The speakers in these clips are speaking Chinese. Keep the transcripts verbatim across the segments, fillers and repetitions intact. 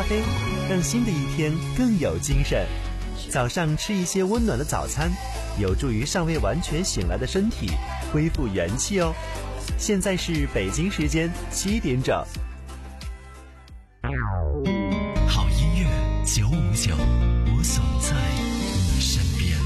啡，让新的一天更有精神。早上吃一些温暖的早餐，有助于尚未完全醒来的身体恢复元气哦。现在是北京时间七点整。 好音乐九五九，我总在你身边。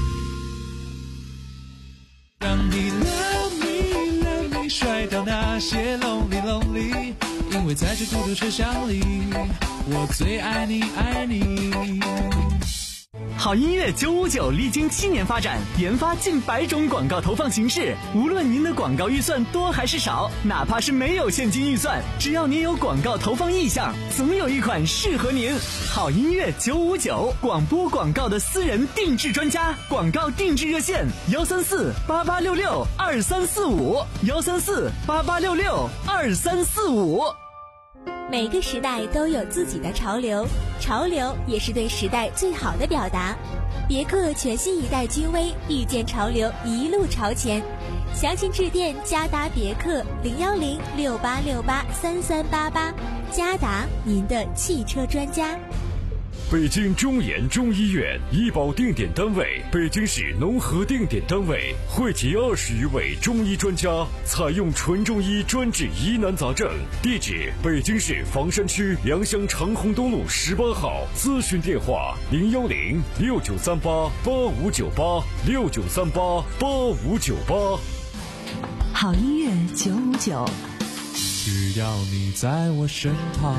让你 love me love me 甩掉那些 lonely lonely， 因为在这孤独车厢里，我最爱你爱你。 好音乐九五九历经七年发展，研发近百种广告投放形式。无论您的广告预算多还是少，哪怕是没有现金预算，只要您有广告投放意向，总有一款适合您。好音乐九五九，广播广告的私人定制专家，广告定制热线幺三四八八六六二三四五幺三四八八六六二三四五。 每个时代都有自己的潮流，潮流也是对时代最好的表达。别克全新一代君威，遇见潮流，一路朝前。详情致电嘉达别克零幺零六八六八三三八八，嘉达，您的汽车专家。 北京中研中医院医保定点单位，北京市农合定点单位，汇集二十余位中医专家，采用纯中医专治疑难杂症。地址：北京市房山区良乡长虹东路十八号。咨询电话：零幺零六九三八八五九八六九三八八五九八。 好音乐九五九， 只要你在我身旁。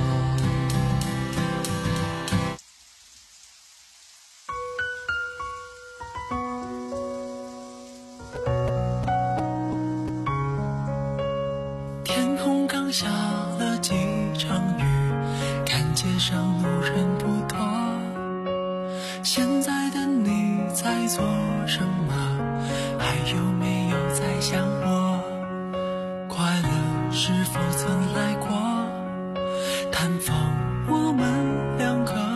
下了几场雨，看街上路人不多。现在的你在做什么？还有没有在想我？快乐是否曾来过？探访我们两个，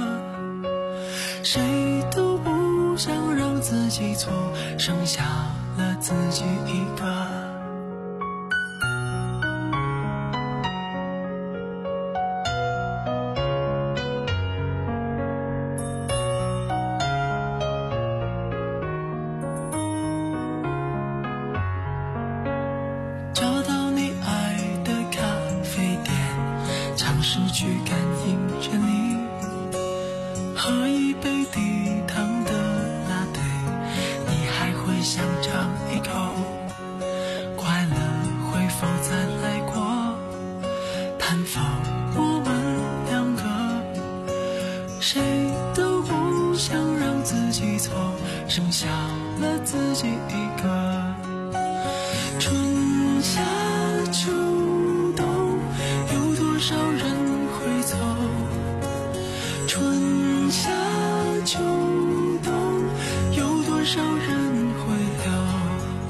谁都不想让自己错，剩下了自己一个。去感应着你，喝一杯低糖的拿铁，你还会想尝一口？快乐会否再来过？探访我们两个，谁都不想让自己错，剩下了自己一个。春夏秋冬，有多少人会走？春夏秋冬，有多少人会留？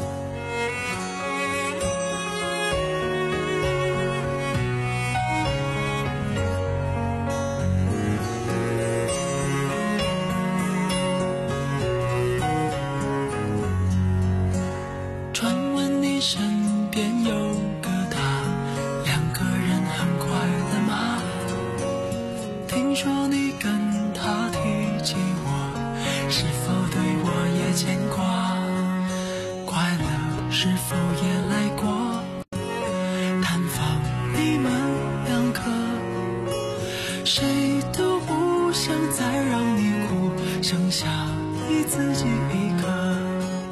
传闻你身边有个他，两个人很快乐吗？听说你跟他提起我，是否对我也牵挂？快乐是否也来过？探访你们两个，谁都不想再让你哭，剩下你自己一个。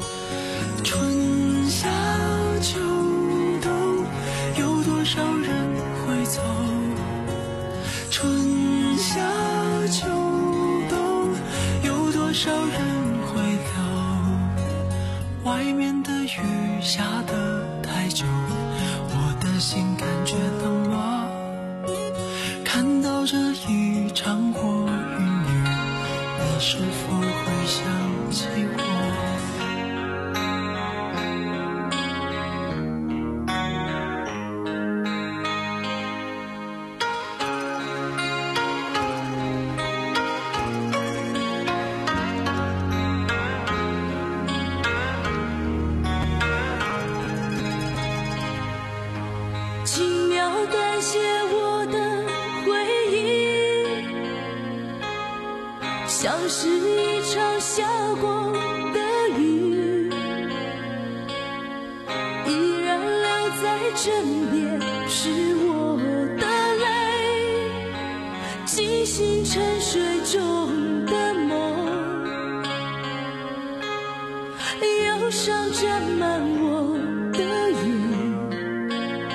春夏秋冬，有多少人会走？春夏秋冬，有多少人会留？外面的雨下得太久，我的心感觉冷落。看到这一场过云雨，你是否会想起我？ 轻描淡写我的回忆， 是一场下过的雨，依然留在枕边，是我的泪，惊醒沉睡中的梦，忧伤沾满我的眼，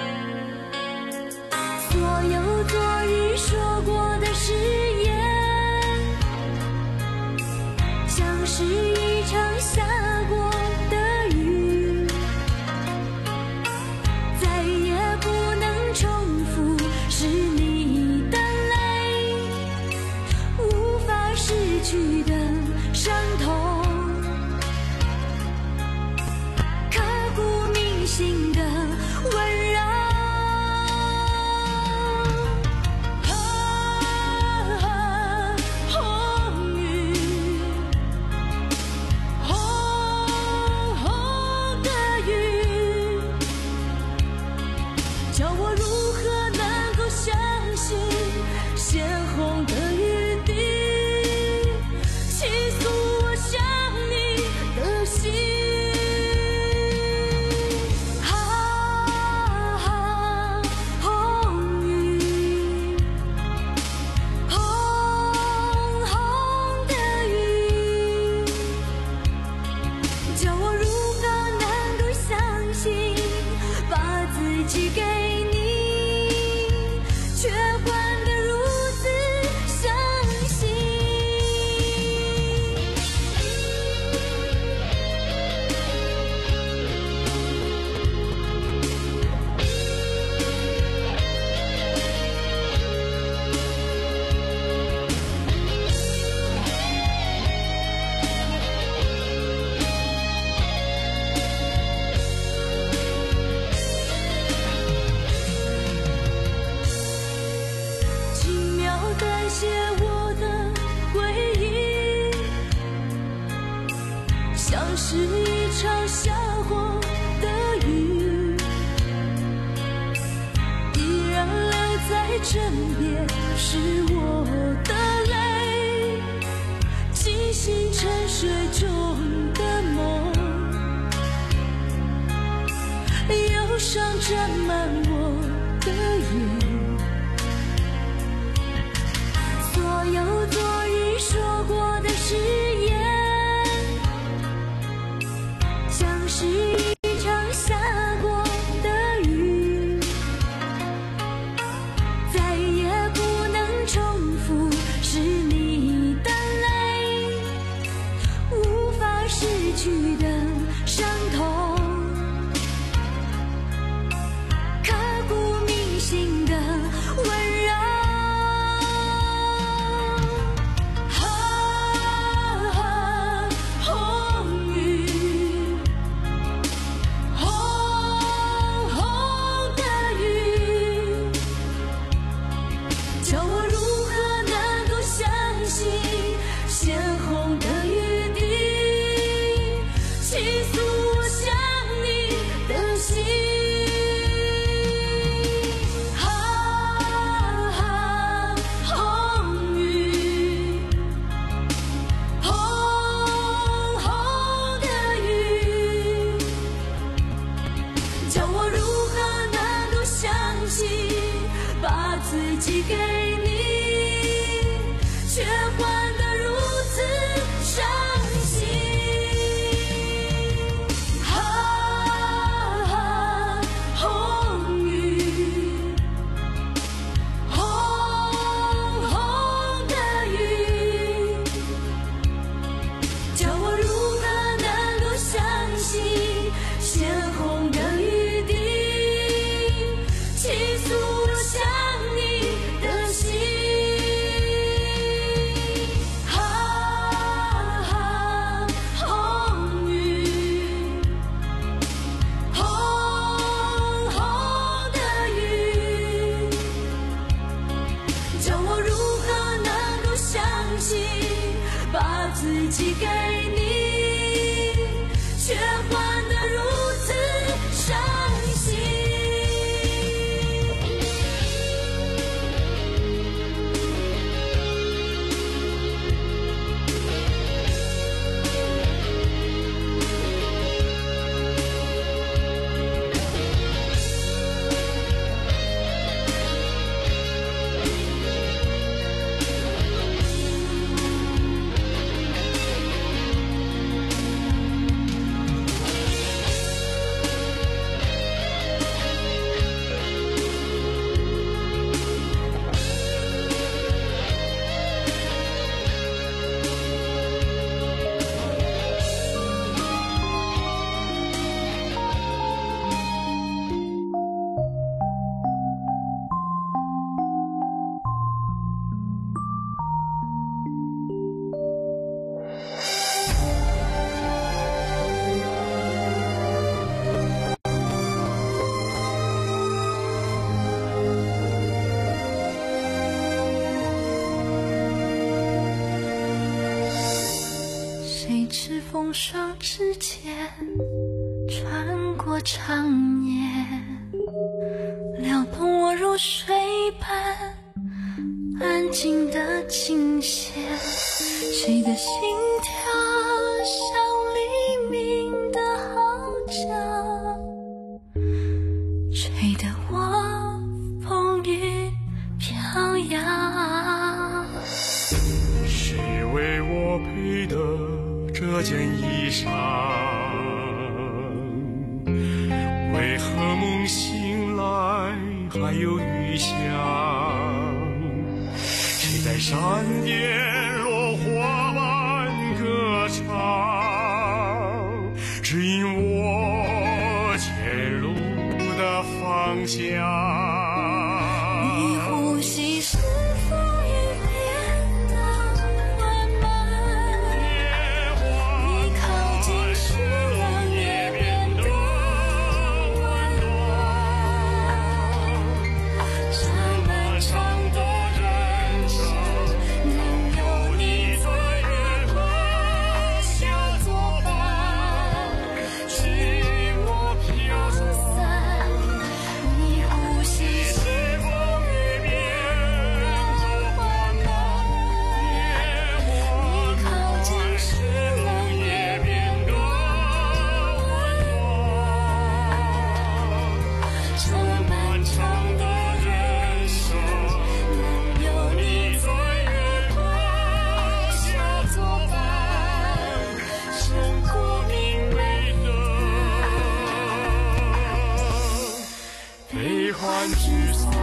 所有昨日说过的誓言，像是一场下过的雨，再也不能重复，是你的泪，无法失去的伤痛，刻骨铭心的温柔。鲜红的雨滴，倾诉我想你的心。啊，红雨，红红的雨，叫我如何能够相信，把自己给你，却换写我的回忆，像是一场下过的雨，依然留在枕边，是我的泪，惊醒沉睡中的梦，忧伤沾满我的眼，所有昨日说过的誓言，像是一场下过的雨，再也不能重复，是你的泪，无法失去的伤痛，刻骨铭心的温柔。鲜红的雨滴，倾无声之间穿过长夜，撩动我入睡般安静的琴弦，谁的心跳像黎明的号角，吹得我风雨飘摇。 是为我配的这件衣裳，为何梦醒来还有余香？谁在山巅落花般歌唱，指引我前路的方向。 你呼吸是风雨变得缓慢，你靠近时冷也变得温暖。这漫长的人生，能有你在月光下作伴，寂寞飘散。你呼吸是风雨变得缓慢，你靠近时冷也变得温暖。这漫长的人生，能有你在月光下作伴，胜过明媚的悲欢聚散。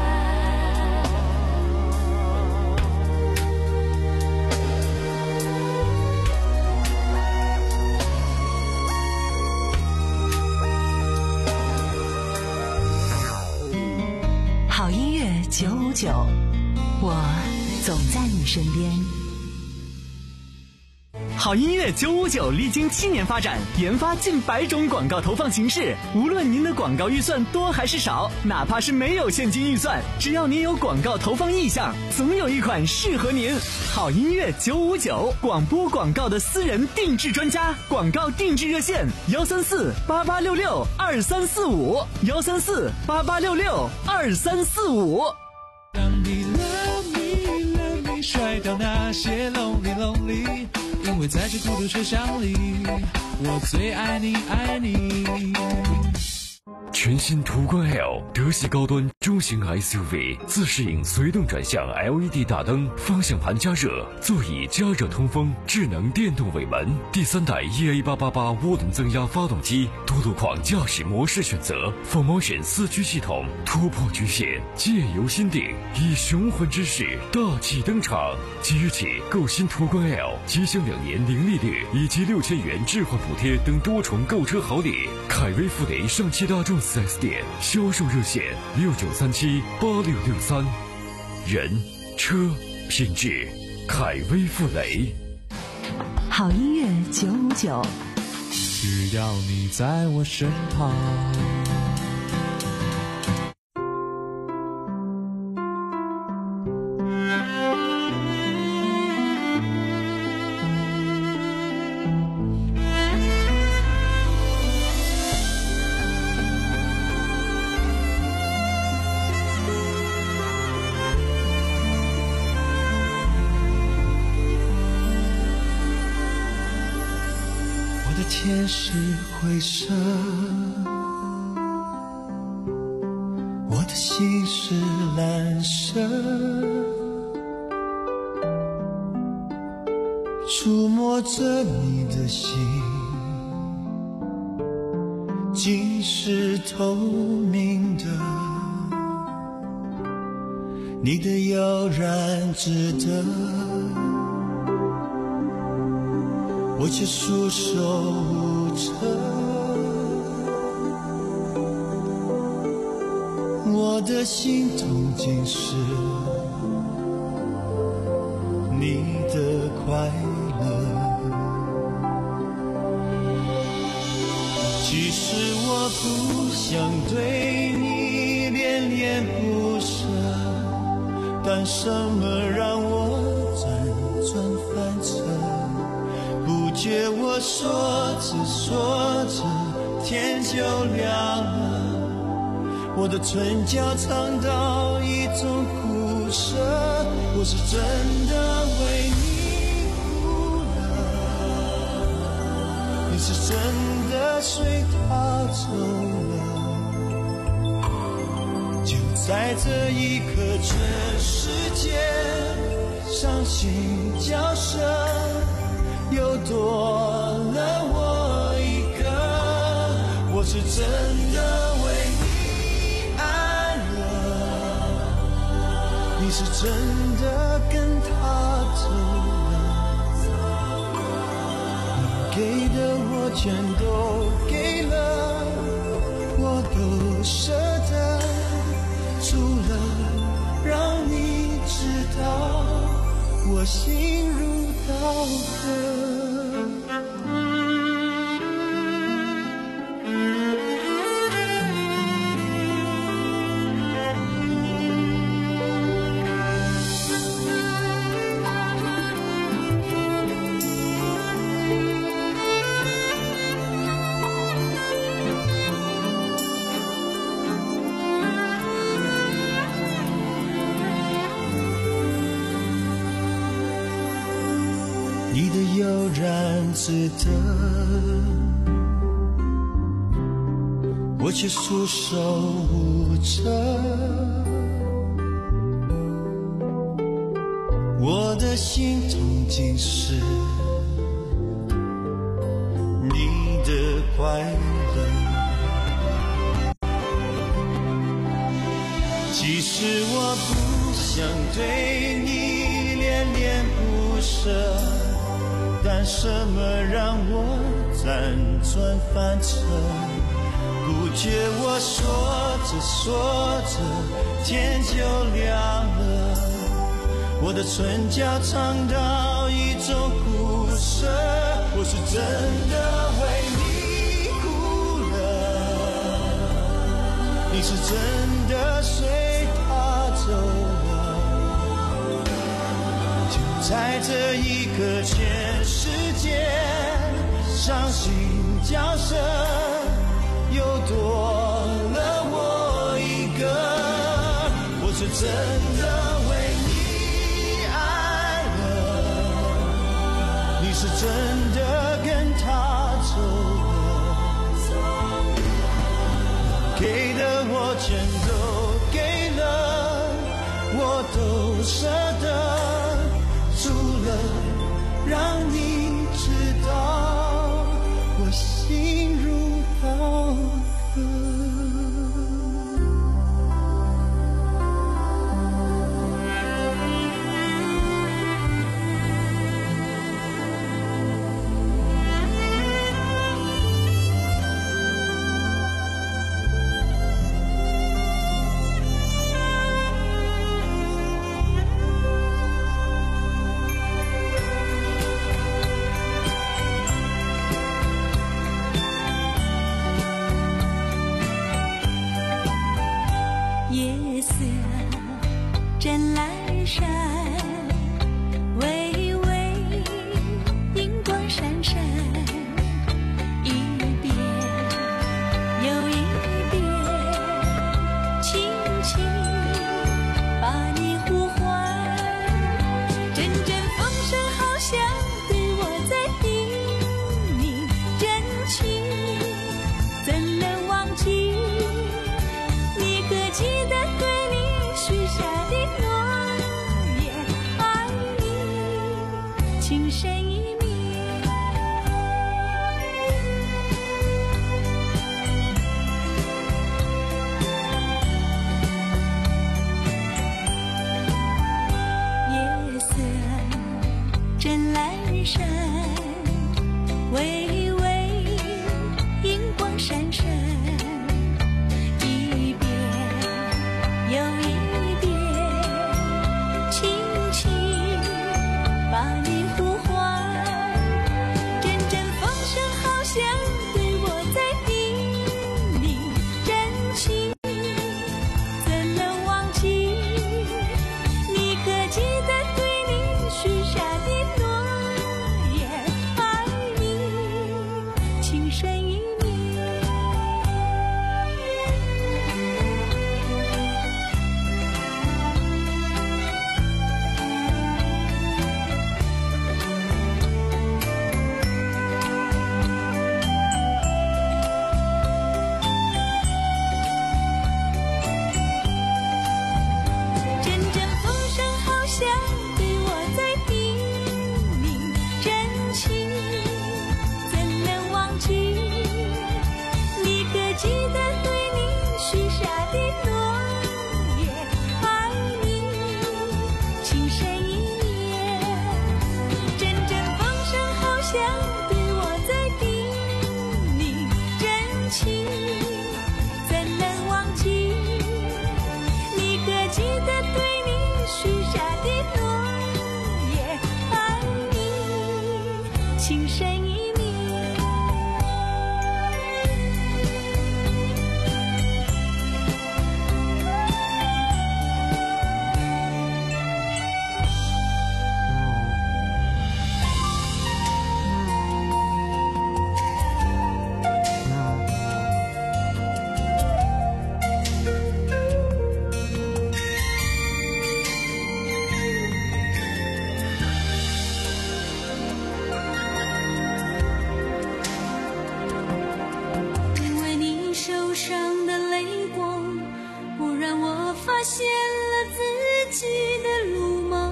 好音乐九五九，我总在你身边。 好音乐九五九历经七年发展，研发近百种广告投放形式。无论您的广告预算多还是少，哪怕是没有现金预算，只要您有广告投放意向，总有一款适合您。好音乐九五九，广播广告的私人定制专家，广告定制热线幺三四八八六六二三四五幺三四八八六六二三四五。 当你 love me love me 甩掉那些 lonely lonely， 因为在这孤独车厢里，我最爱你爱你。 全新途观 L 德系高端中型 S U V， 自适应随动转向 L E D 大灯，方向盘加热，座椅加热通风，智能电动尾门，第三代 E A 八八八涡轮增压发动机，多路况驾驶模式选择 ，Full Motion 四驱系统，突破局限，借由心定，以雄浑之势大气登场。即日起购新途观 L， 即享两年零利率以及六千元置换补贴等多重购车好礼。凯威富雷上汽大众四 S 店销售热线六九三七八六六三，人车品质，凯威富雷。 好音乐九五九， 只要你在我身旁。 天是灰色，我的心是蓝色，触摸着你的心，竟是透明的，你的悠然值得，我却束手无策，我的心痛竟是你的快乐。其实我不想对你恋恋不舍，但什么让我辗转反侧，不觉我说着说着天就亮了，我的唇角尝到一种苦涩，我是真的为你哭了，你是真的随他走了，就在这一刻，全世界伤心叫声又多了我一个，我是真的为你爱了，你是真的跟他走了，你给的我全都给了，我都舍得，除了让你知道我心如刀割。你的悠然自得，我却束手无策，我的心痛竟是你的快乐，其实我不想对你恋恋不舍，但什么让我辗转反侧？不觉我说着说着天就亮了，我的唇角尝到一种苦涩，我是真的为你哭了，你是真的随他走了，就在这一刻，全世界伤心叫声又多了我一个，我是真的为你爱了，你是真的跟他走了，给的我全都给了，我都舍得，除了让你知道我心如刀割。 一面。阵阵风声好像对我在叮咛真情，怎能忘记你可记得对你许下的诺言，爱你情深意绵。阵阵风声好像对我在叮咛真情，怎能忘记你可记得对你许下的诺言，爱你情深意绵。因为你手上的泪光，不让我发现了自己的鲁莽。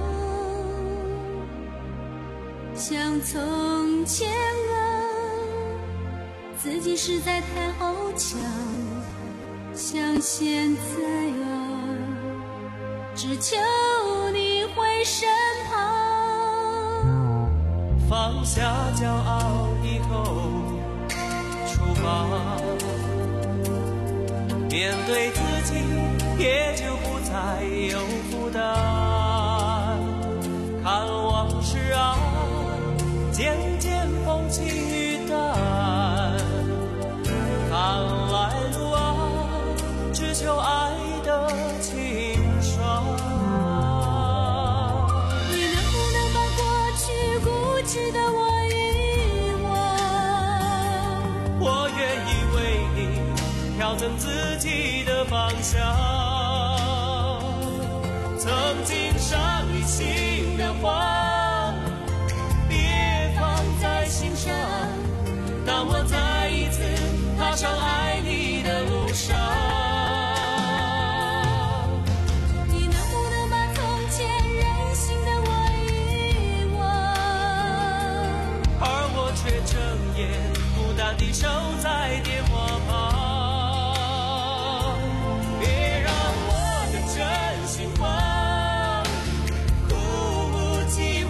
像从前啊，自己实在太好强，像现在啊，只求你会身旁。 放下骄傲以后出发，面对自己也就不再有负担。看往事啊，渐渐风轻云淡。看来路啊，只求爱的清爽。 你能不能把过去固执的我遗忘？ 我愿意为你调整自己的方向，曾经伤你心的话，别放在心上。当我再一次踏上爱你的路上， 你能不能把从前任性的我遗忘？ 而我却睁眼孤单地守在电话旁。别让我的真心话枯无寂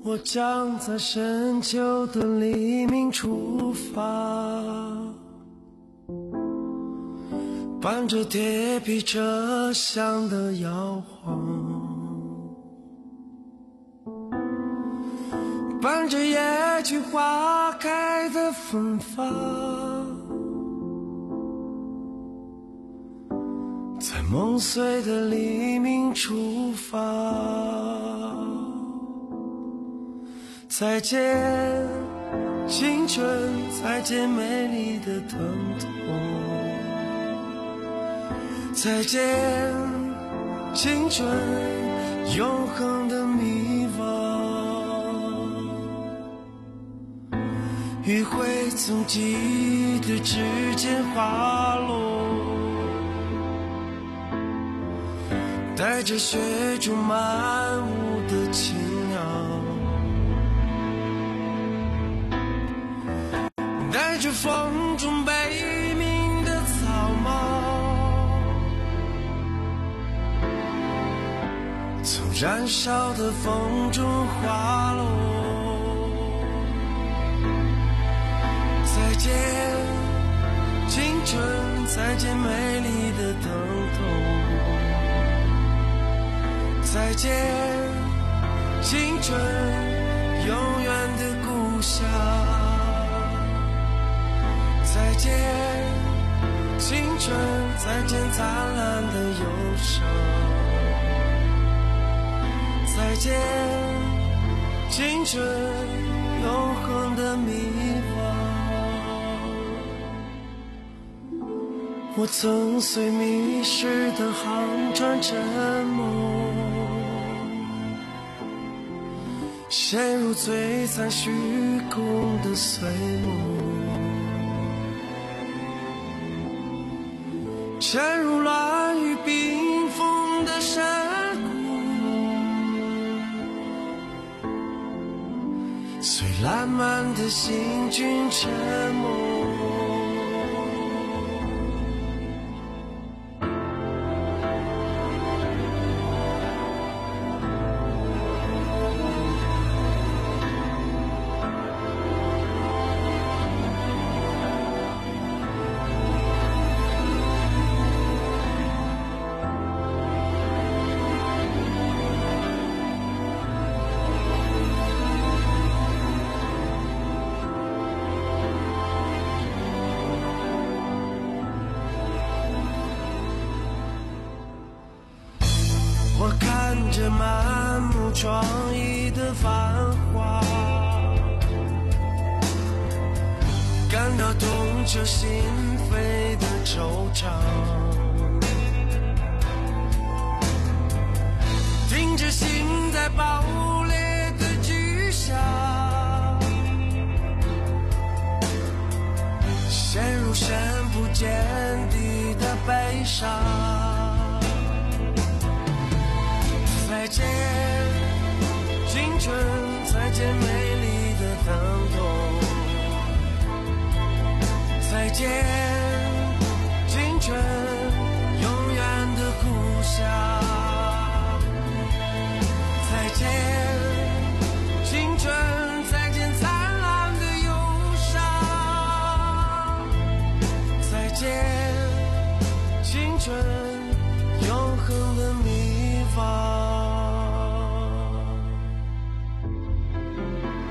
我将在深秋的黎明出发，伴着铁皮车厢的摇晃，伴着野菊花开的芬芳，在梦碎的黎明出发。再见青春，再见美丽的疼痛，再见青春永恒的迷惘。余晖从记忆的指尖滑落，带着雪中漫舞的青鸟，带着风中悲鸣的草帽，从燃烧的风中滑落。再见青春，再见美丽的疼痛，再见青春永远的故乡，再见青春，再见灿烂的忧伤，再见青春永恒的迷惘。我曾随迷失的航船沉没，陷入璀璨虚空的碎梦，沉入乱雨冰封的山谷，随烂漫的行军沉没。我看着满目疮痍的繁华，感到痛彻心扉的惆怅，听着心在爆裂的巨响，陷入深不见底的悲伤。再见青春，再见美丽的疼痛，再见青春永远的故乡，再见青春，再见灿烂的忧伤，再见青春永恒的迷惘。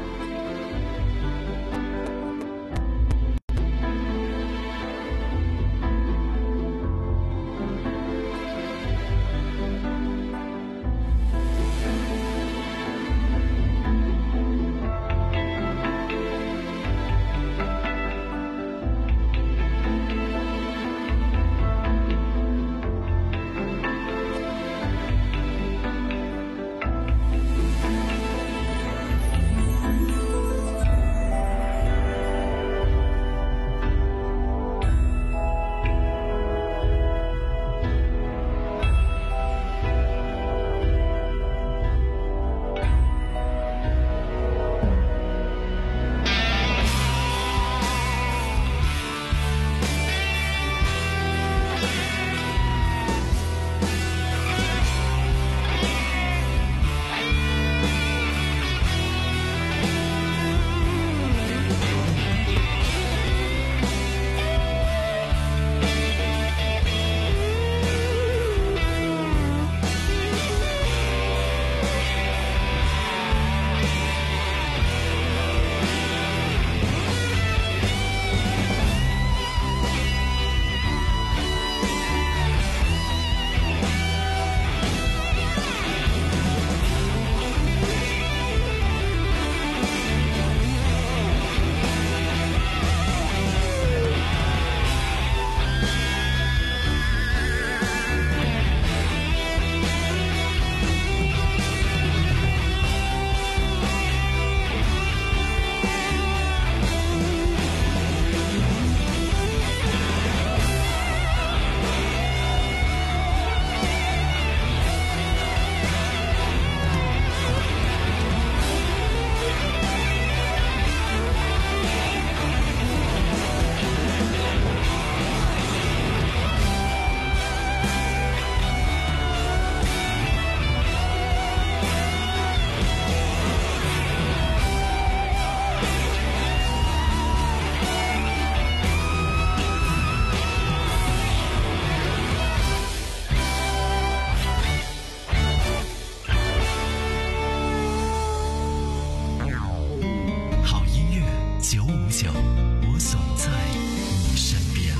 九五九，我总在你身边。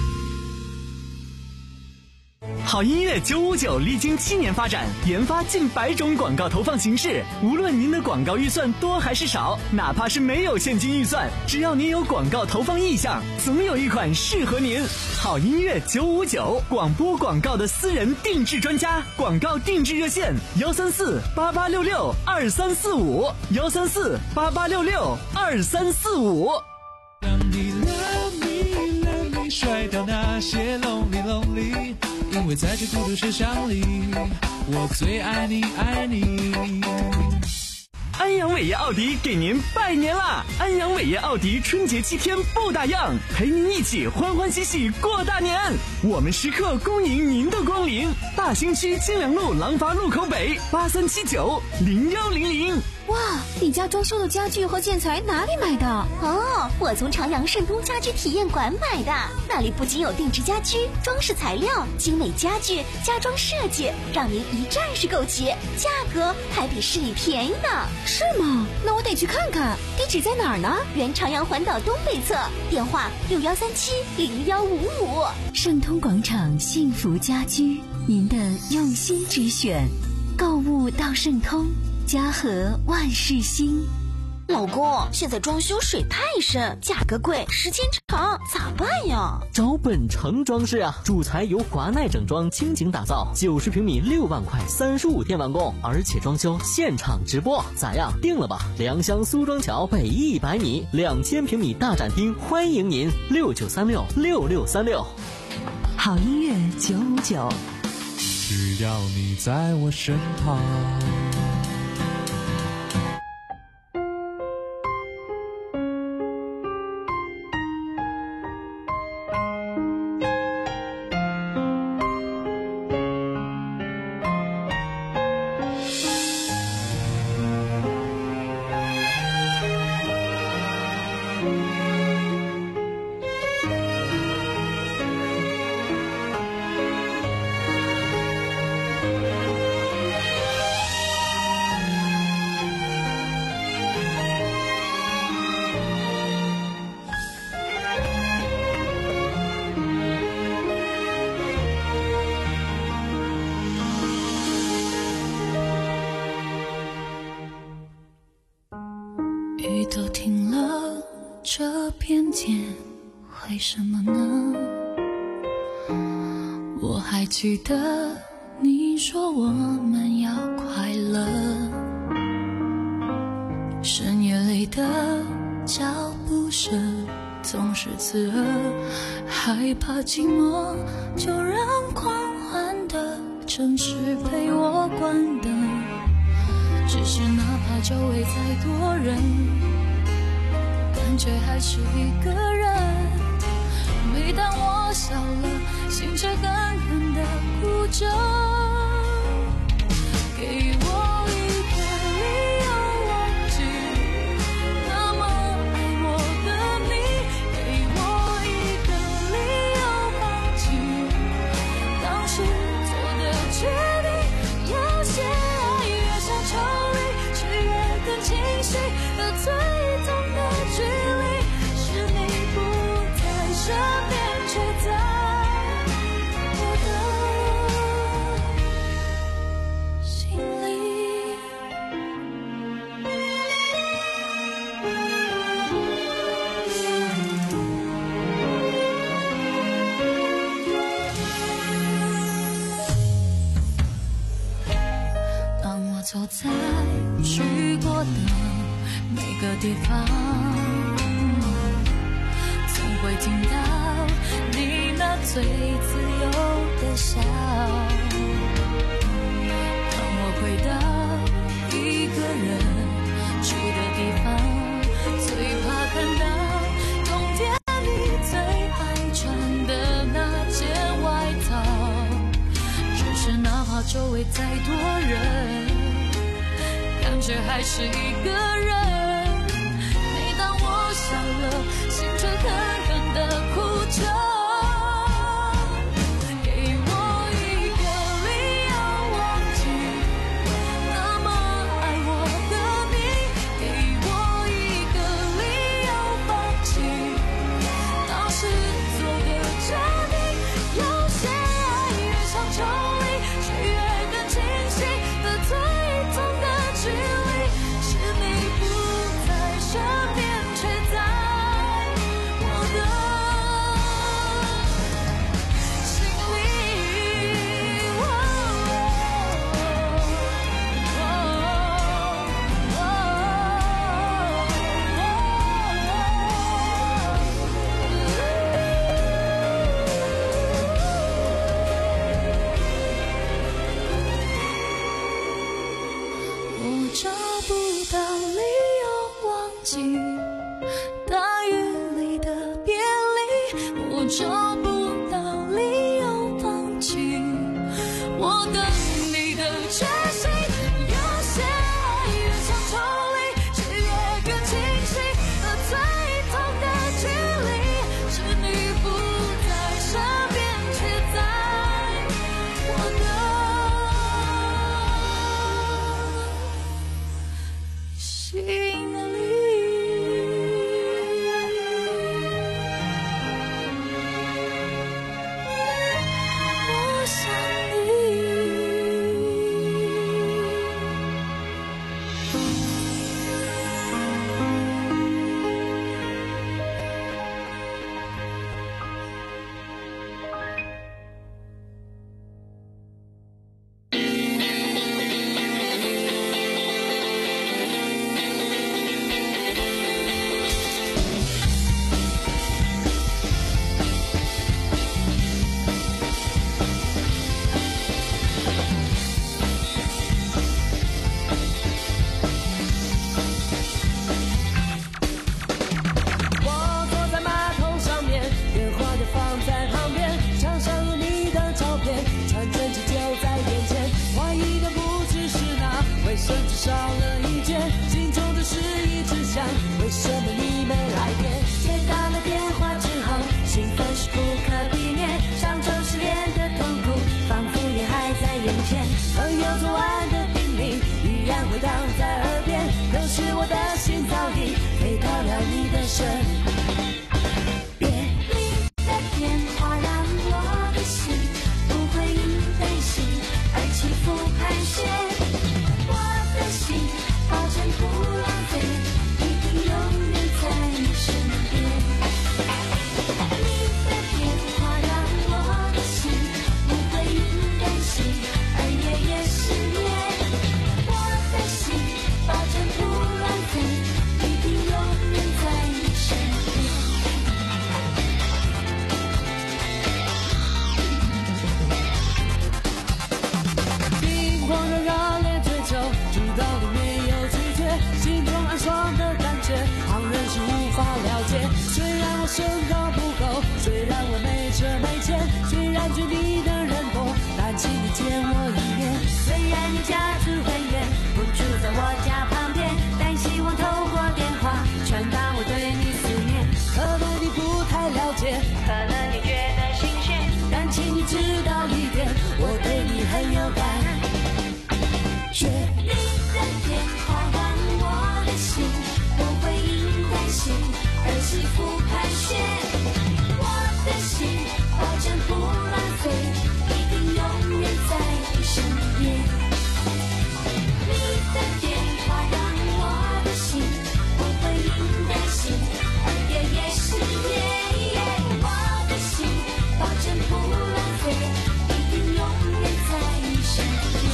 好音乐九五九历经七年发展，研发近百种广告投放形式。无论您的广告预算多还是少，哪怕是没有现金预算，只要您有广告投放意向，总有一款适合您。好音乐九五九，广播广告的私人定制专家，广告定制热线：幺三四八八六六二三四五，幺三四八八六六二三四五。 让你 love me love me 甩掉那些 lonely lonely， 因为在这孤独车厢里，我最爱你爱你。 安阳伟业奥迪给您拜年啦！安阳伟业奥迪春节七天不打烊，陪您一起欢欢喜喜过大年。我们时刻恭迎您的光临。大兴区清凉路廊坊路口北八三七九零幺零零。 哇，你家装修的家具和建材哪里买的？哦，我从长阳盛通家居体验馆买的。那里不仅有定制家居、装饰材料、精美家具、家装设计，让您一站式购齐，价格还比市里便宜呢。 是吗？那我得去看看。地址在哪儿呢？ 原长阳环岛东北侧，电话六幺三七零幺五五。 盛通广场幸福家居，您的用心之选。购物到盛通，家和万事兴。 老公，现在装修水太深，价格贵，时间长，咋办呀？ 找本城装饰啊，主材由华奈整装倾情打造，九十平米六万块，三十五天完工，而且装修现场直播，咋样？定了吧？良乡苏庄桥北一百米，两千平米大展厅，欢迎您六九三六六六三六。 好音乐九五九， 只要你在我身旁。 雨都停了，这片天为什么呢？我还记得你说我们要快乐，深夜里的脚步声总是刺耳，害怕寂寞就让狂欢的城市陪我关灯。只是哪怕周围再多人，感觉还是一个人。每当我笑了，心却狠狠地哭着。给我一个理由忘记那么爱我的你，给我一个理由放弃当时做的决定。有些爱越想抽离，却越更清晰，和最痛的距离是你不在身边，却在我的心里。当我走在去过的每个地方，总会听到你那最自由的笑。当我回到一个人住的地方，最怕看到冬天你最爱穿的那件外套。只是哪怕周围再多人，感觉还是一个人。每当我笑了，心却狠狠地哭着。给我一个理由忘记那么爱我的你，给我一个理由放弃大雨里的别离，我找不到理由放弃。我等你的决心，有些爱越想抽离，谁越更清晰。而最痛的距离，是你不在身边，却在我的心里。我想你。 我坐在马桶上面，电话就放在旁边，墙上有你的照片，传真机就在眼前。怀疑的不只是那卫生纸少了一卷，心中的事一直想，为什么你没来电？ 接到了电话之后，兴奋是不可避免，上周失恋的痛苦仿佛也还在眼前。朋友昨晚的叮咛依然回荡在耳边，可是我的心早已飞到了你的身边。你的电话让我的心不会因担心而起伏盘旋，我的心保证不浪费，一定永远在你身边。你的电话让我的心不会因担心而夜夜失眠，我的心保证不浪费，一定永远在你身边。 心狂热热烈追求，知道你没有拒绝，心中暗爽的感觉，旁人是无法了解。虽然我身高不够，虽然我没车没钱，虽然距离的人多，但请你见我一面。 虽然你家住很远，不住在我家旁边，但希望透过电话传达我对你思念。 可能你不太了解， 可能你觉得新鲜， 但请你知道一点，我对你很有感觉。 你的电话让我的心不会因担心而起伏盘旋，我的心保证不浪费，一定永远在你身边。你的电话让我的心不会因担心而夜夜失眠，我的心保证不浪费，一定永远在你身边。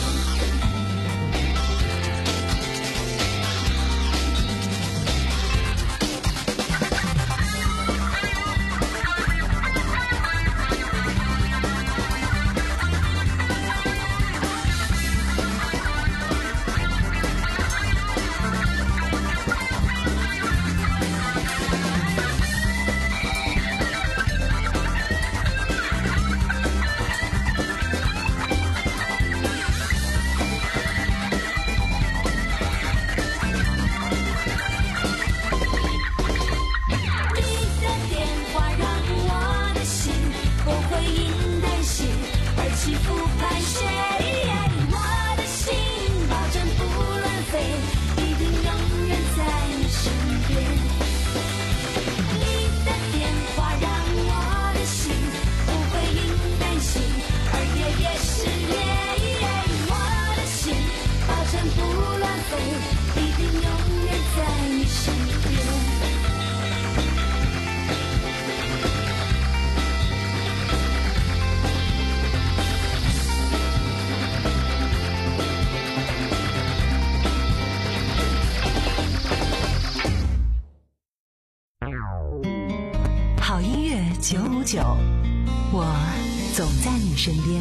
起伏盘旋，我的心保证不乱飞，一定永远在你身边。你的电话让我的心不会因担心而夜夜失眠，我的心保证不乱飞，一定永远在你身边。 好音乐九五九，我总在你身边。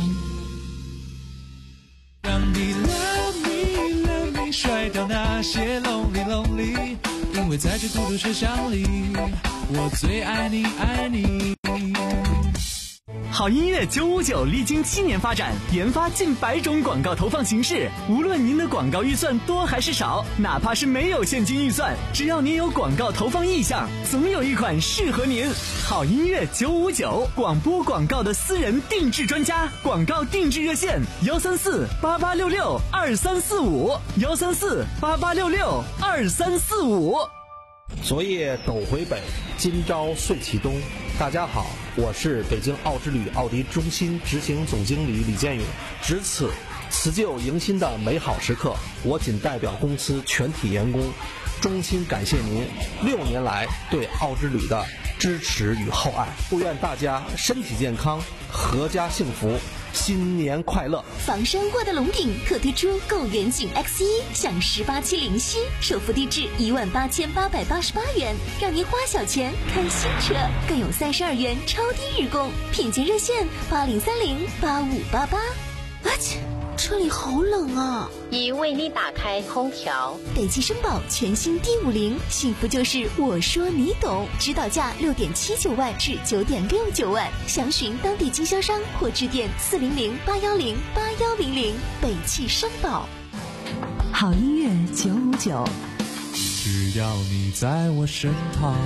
让你 love me love me 甩掉那些 lonely lonely，因因为在这孤独车厢里，我最爱你爱你。 好音乐九五九历经七年发展，研发近百种广告投放形式。无论您的广告预算多还是少，哪怕是没有现金预算，只要您有广告投放意向，总有一款适合您。好音乐九五九，广播广告的私人定制专家，广告定制热线：幺三四八八六六二三四五，幺三四八八六六二三四五。 昨夜斗回北，今朝岁其东。大家好，我是北京奥之旅奥迪中心执行总经理李建勇。值此辞旧迎新的美好时刻，我仅代表公司全体员工，衷心感谢您六年来对奥之旅的支持与厚爱。祝愿大家身体健康，阖家幸福，新年快乐！ 房山沃德龙顶特推出购远景 X 一，享十八期零息，首付低至一万八千八百八十八元，让您花小钱看新车，更有三十二元超低日供。品鉴热线八零三零八五八八。啊切，车里好冷啊！ 已为你打开空调。 北汽绅宝全新 D 五零，幸福就是我说你懂，指导价六点七九万至九点六九万，详询当地经销商或致电四零零八幺零八幺零零。北汽绅宝。 好音乐九五九， 只要你在我身旁。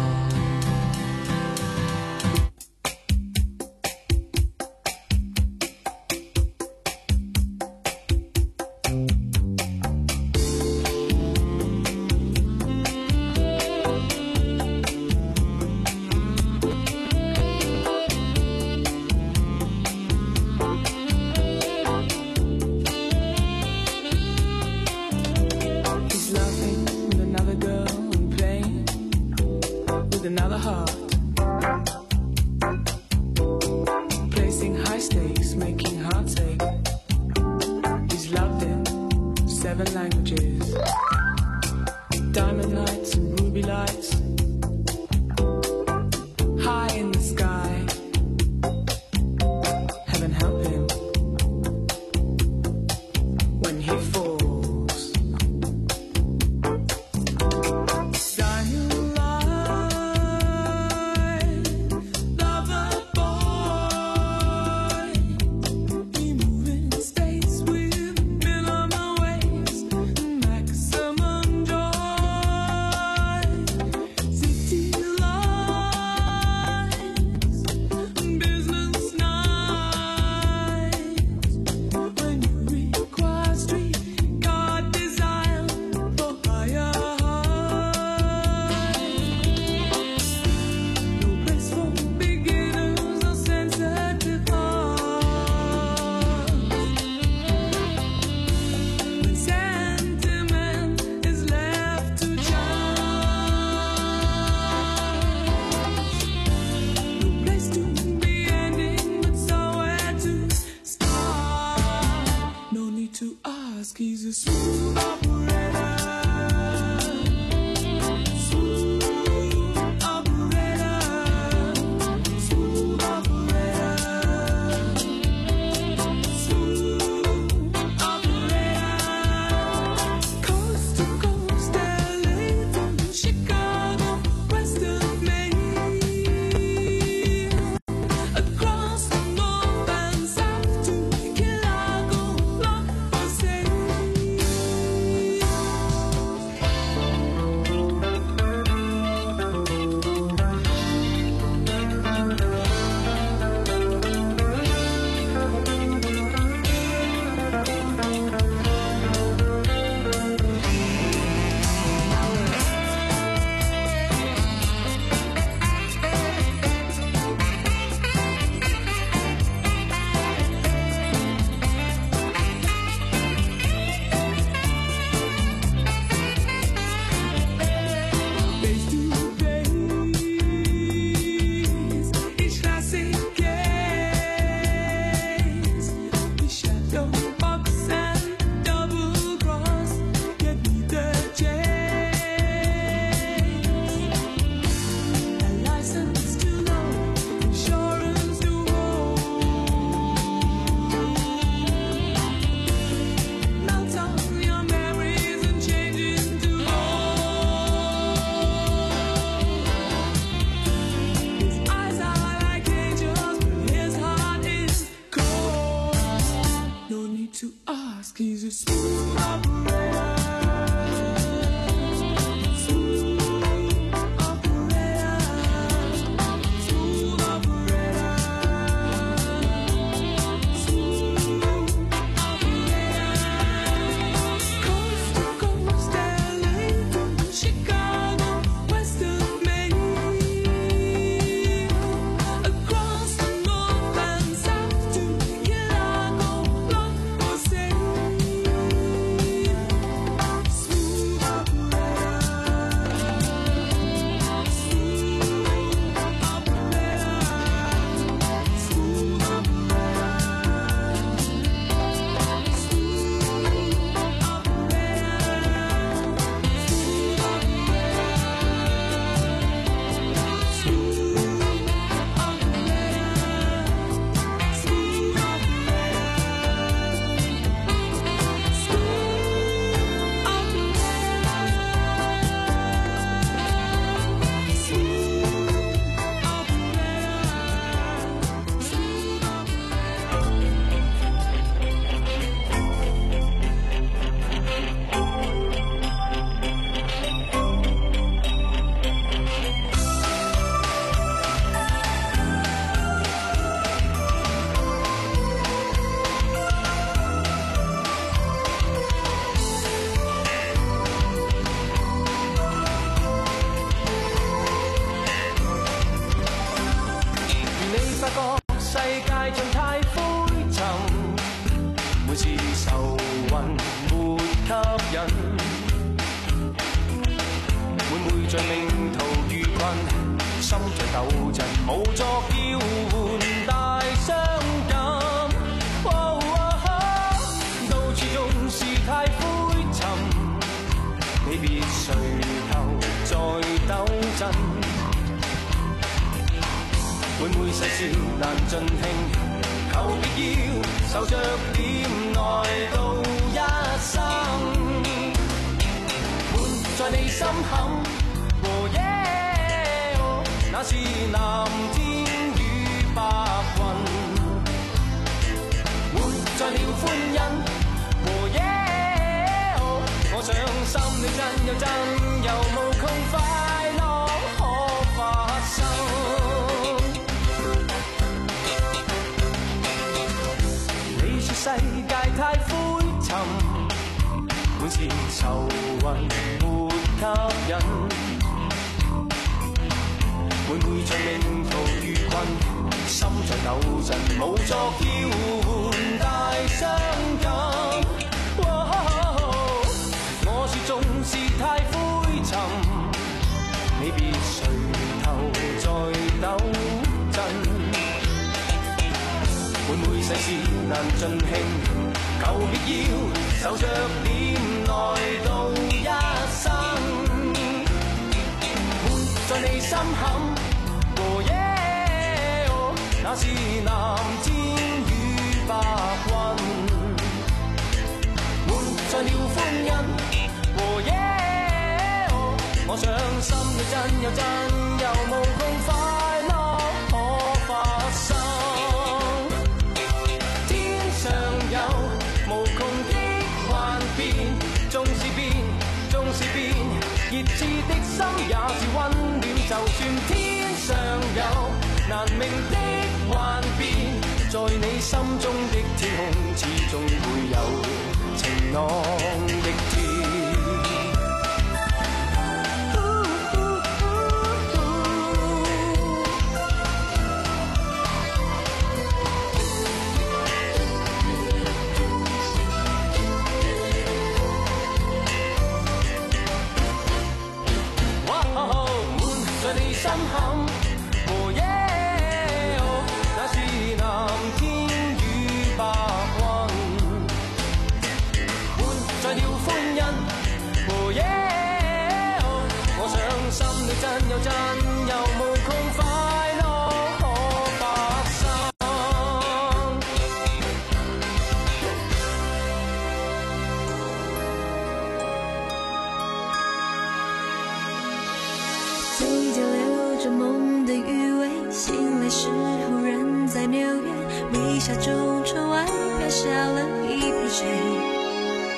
微笑中窗外飘下了一片雪，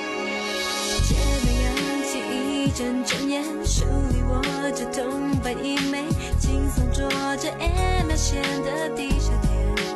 轻松坐着 M L 线的地下铁。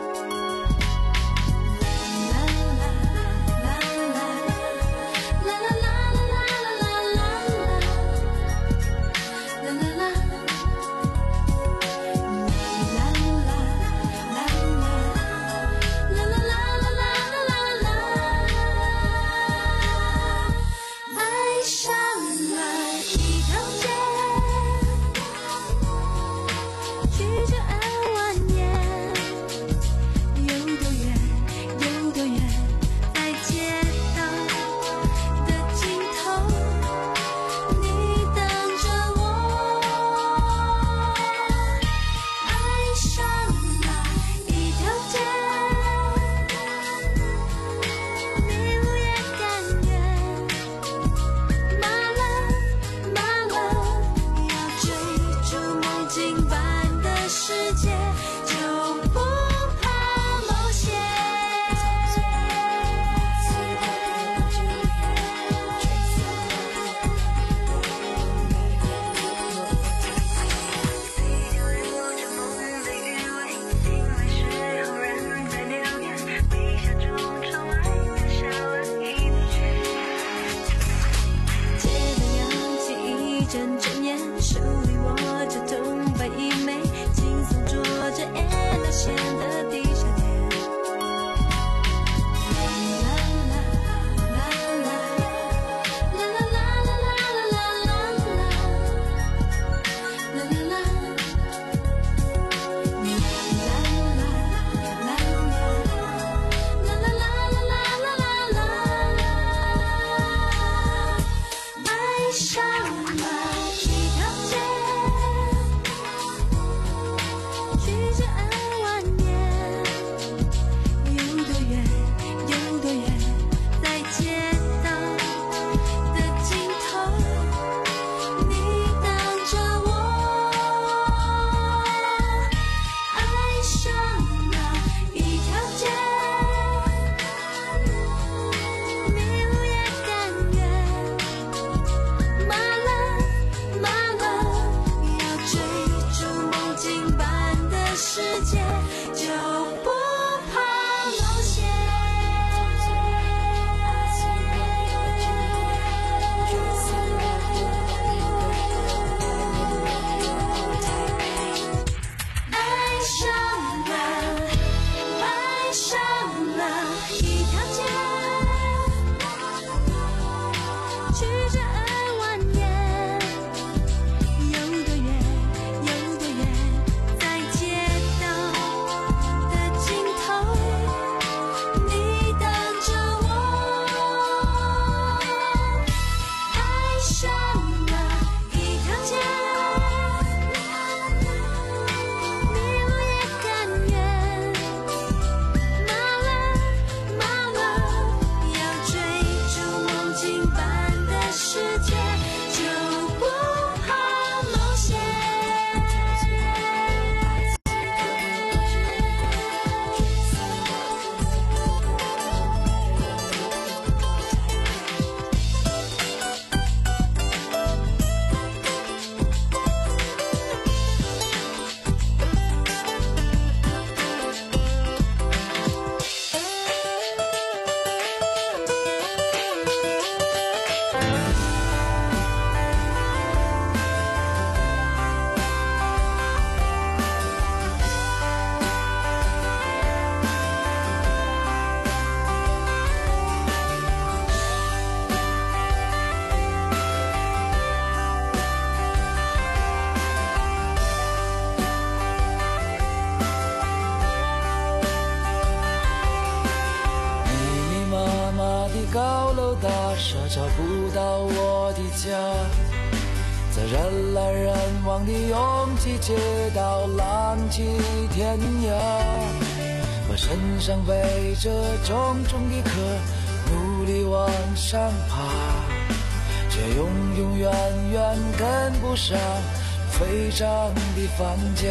找不到我的家，在人来人往的拥挤街道浪迹天涯，我身上背着重重的壳，努力往上爬，却永永远远跟不上飞涨的房价。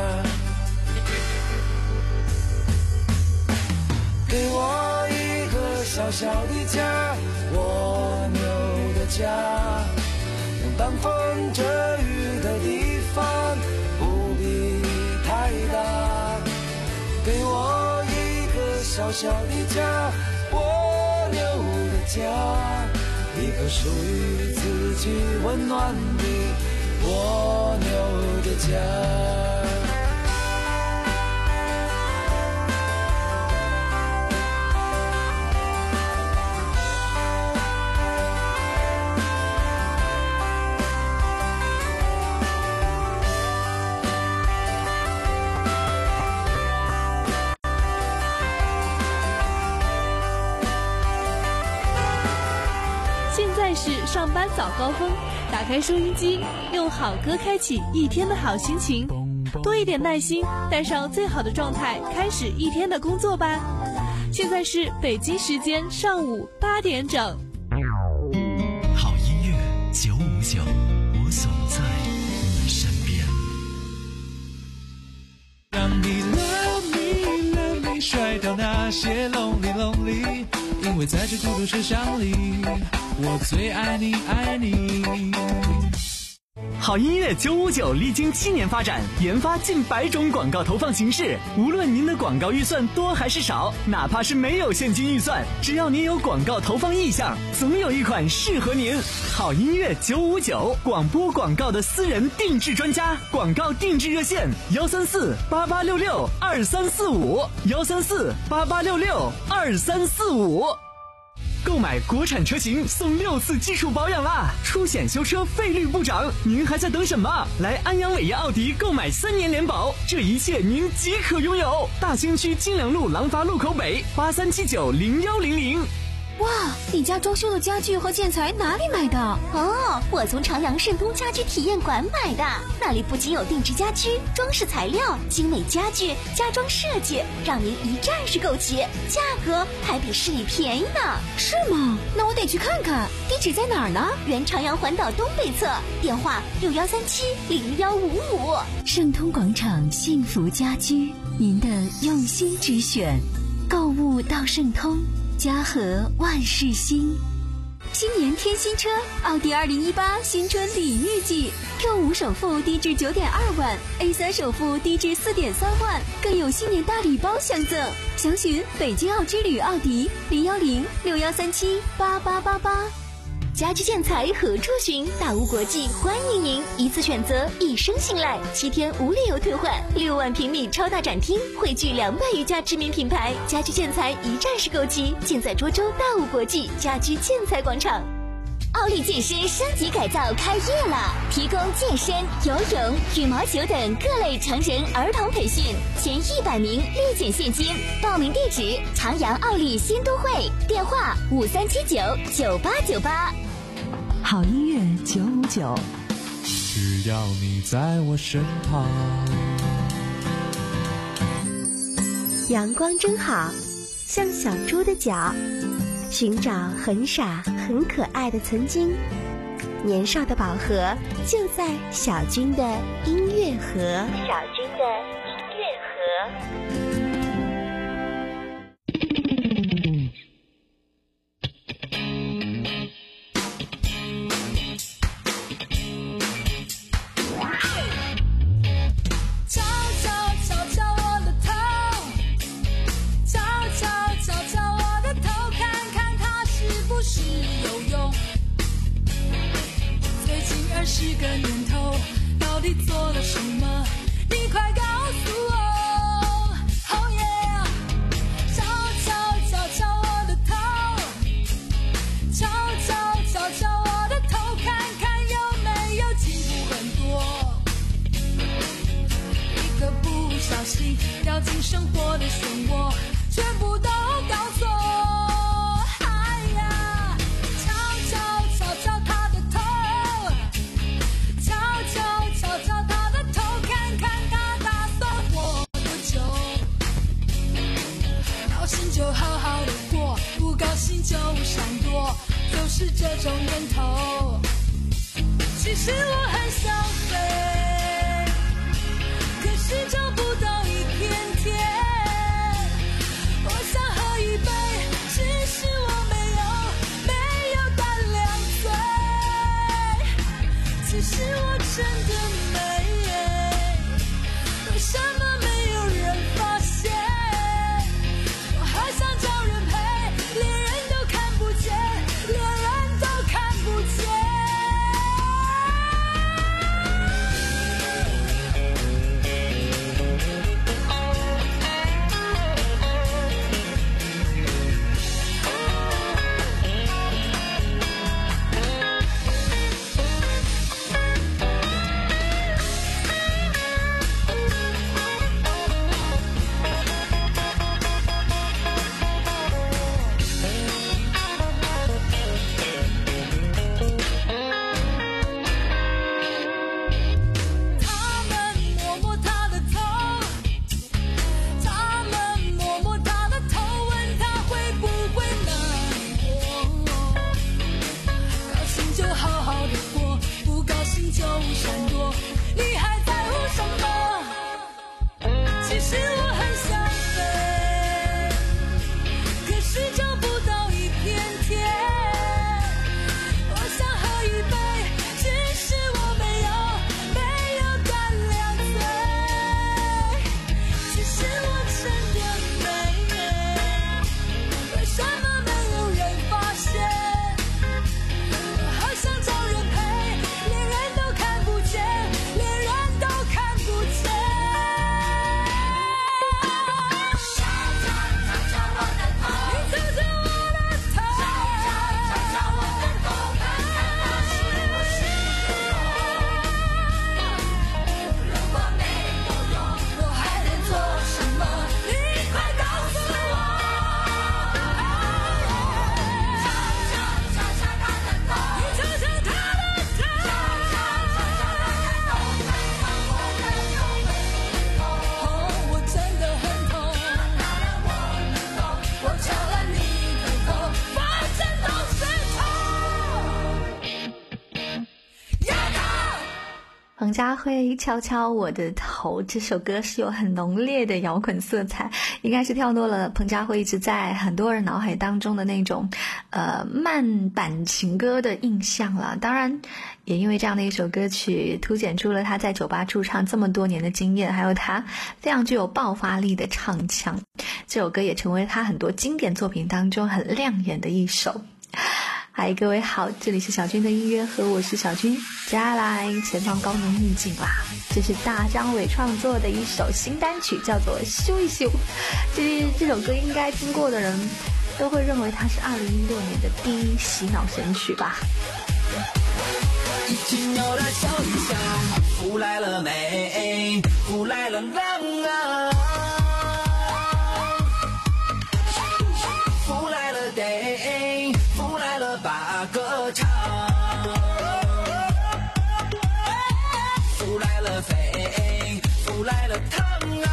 给我一个小小的家，蜗牛的家，能挡风遮雨的地方，不小的家，蜗牛的家，一个属于自己温暖的蜗牛的家。 是上班早高峰，打开收音机，用好歌开启一天的好心情，多一点耐心，带上最好的状态，开始一天的工作吧。现在是北京时间上午八点整。 好音乐九五九，我总在你身边。 让你 love me love me 甩掉那些 lonely lonely， 因为在这孤独车厢里，我最爱你爱你。 好音乐九五九历经七年发展，研发近百种广告投放形式。无论您的广告预算多还是少，哪怕是没有现金预算，只要您有广告投放意向，总有一款适合您。好音乐九五九，广播广告的私人定制专家，广告定制热线幺三四八八六六二三四五幺三四八八六六二三四五。购买国产车型送六次基础保养啦，出险修车费率不涨，您还在等什么？来安阳伟业奥迪购买三年联保，这一切您即可拥有。大兴区金良路廊坊路口北八三七九零幺零零。 哇，你家装修的家具和建材哪里买的？ 哦，我从长阳盛通家居体验馆买的，那里不仅有定制家居、装饰材料、精美家具、家装设计，让您一站式购齐，价格还比市里便宜呢。 是吗？那我得去看看，地址在哪儿呢？ 原长阳环岛东北侧，电话六幺三七零幺五五。 盛通广场幸福家居，您的用心之选，购物到盛通。家和万事兴， 新年添新车，奥迪二零一八新春礼遇季 ，Q 五首付低至九点二万 ，A 三首付低至四点三万，更有新年大礼包相赠。详询北京奥之旅奥迪零幺零六幺三七八八八八。 家居建材何处寻？大屋国际欢迎您，一次选择，一生信赖，七天无理由退换，六万平米超大展厅，汇聚两百余家知名品牌，家居建材一站式购齐，尽在涿州大屋国际家居建材广场。奥利健身升级改造开业了，提供健身、游泳、羽毛球等各类成人儿童培训，前一百名立减现金。报名地址：长阳奥利新都会，电话五三七九九八九八。 好音乐九五九， 只要你在我身旁。 阳光真好，像小猪的脚，寻找很傻很可爱的曾经。年少的宝盒就在小军的音乐盒。小军的音乐盒。 十个年头，到底做了什么？你快告诉我。Oh yeah， 敲敲敲敲我的头，敲敲敲敲我的头，看看有没有进步很多。一个不小心掉进生活的漩涡，全部都搞错。就好好的过，不高兴就闪躲，就是这种念头。其实我很想飞，可是找不到一片天。我想喝一杯，只是我没有没有胆量醉。其实我真的美，为什么没有人发现？我还想家辉敲敲我的头，这首歌是有很浓烈的摇滚色彩，应该是跳脱了彭佳慧一直在很多人脑海当中的那种呃慢板情歌的印象了。当然也因为这样的一首歌曲凸显出了他在酒吧驻唱这么多年的经验，还有他非常具有爆发力的唱腔，这首歌也成为他很多经典作品当中很亮眼的一首。嗨，各位好，这里是小军的音乐盒，我是小军。接下来前方高能秘境啦，这是大张伟创作的一首新单曲，叫做修一修。这这首歌应该听过的人都会认为它是二零一六年的第一洗脑神曲吧。 一群牛的笑一笑，福来了没？福来了浪啊！福来了得，福来了把歌唱，福来了飞，福来了烫啊！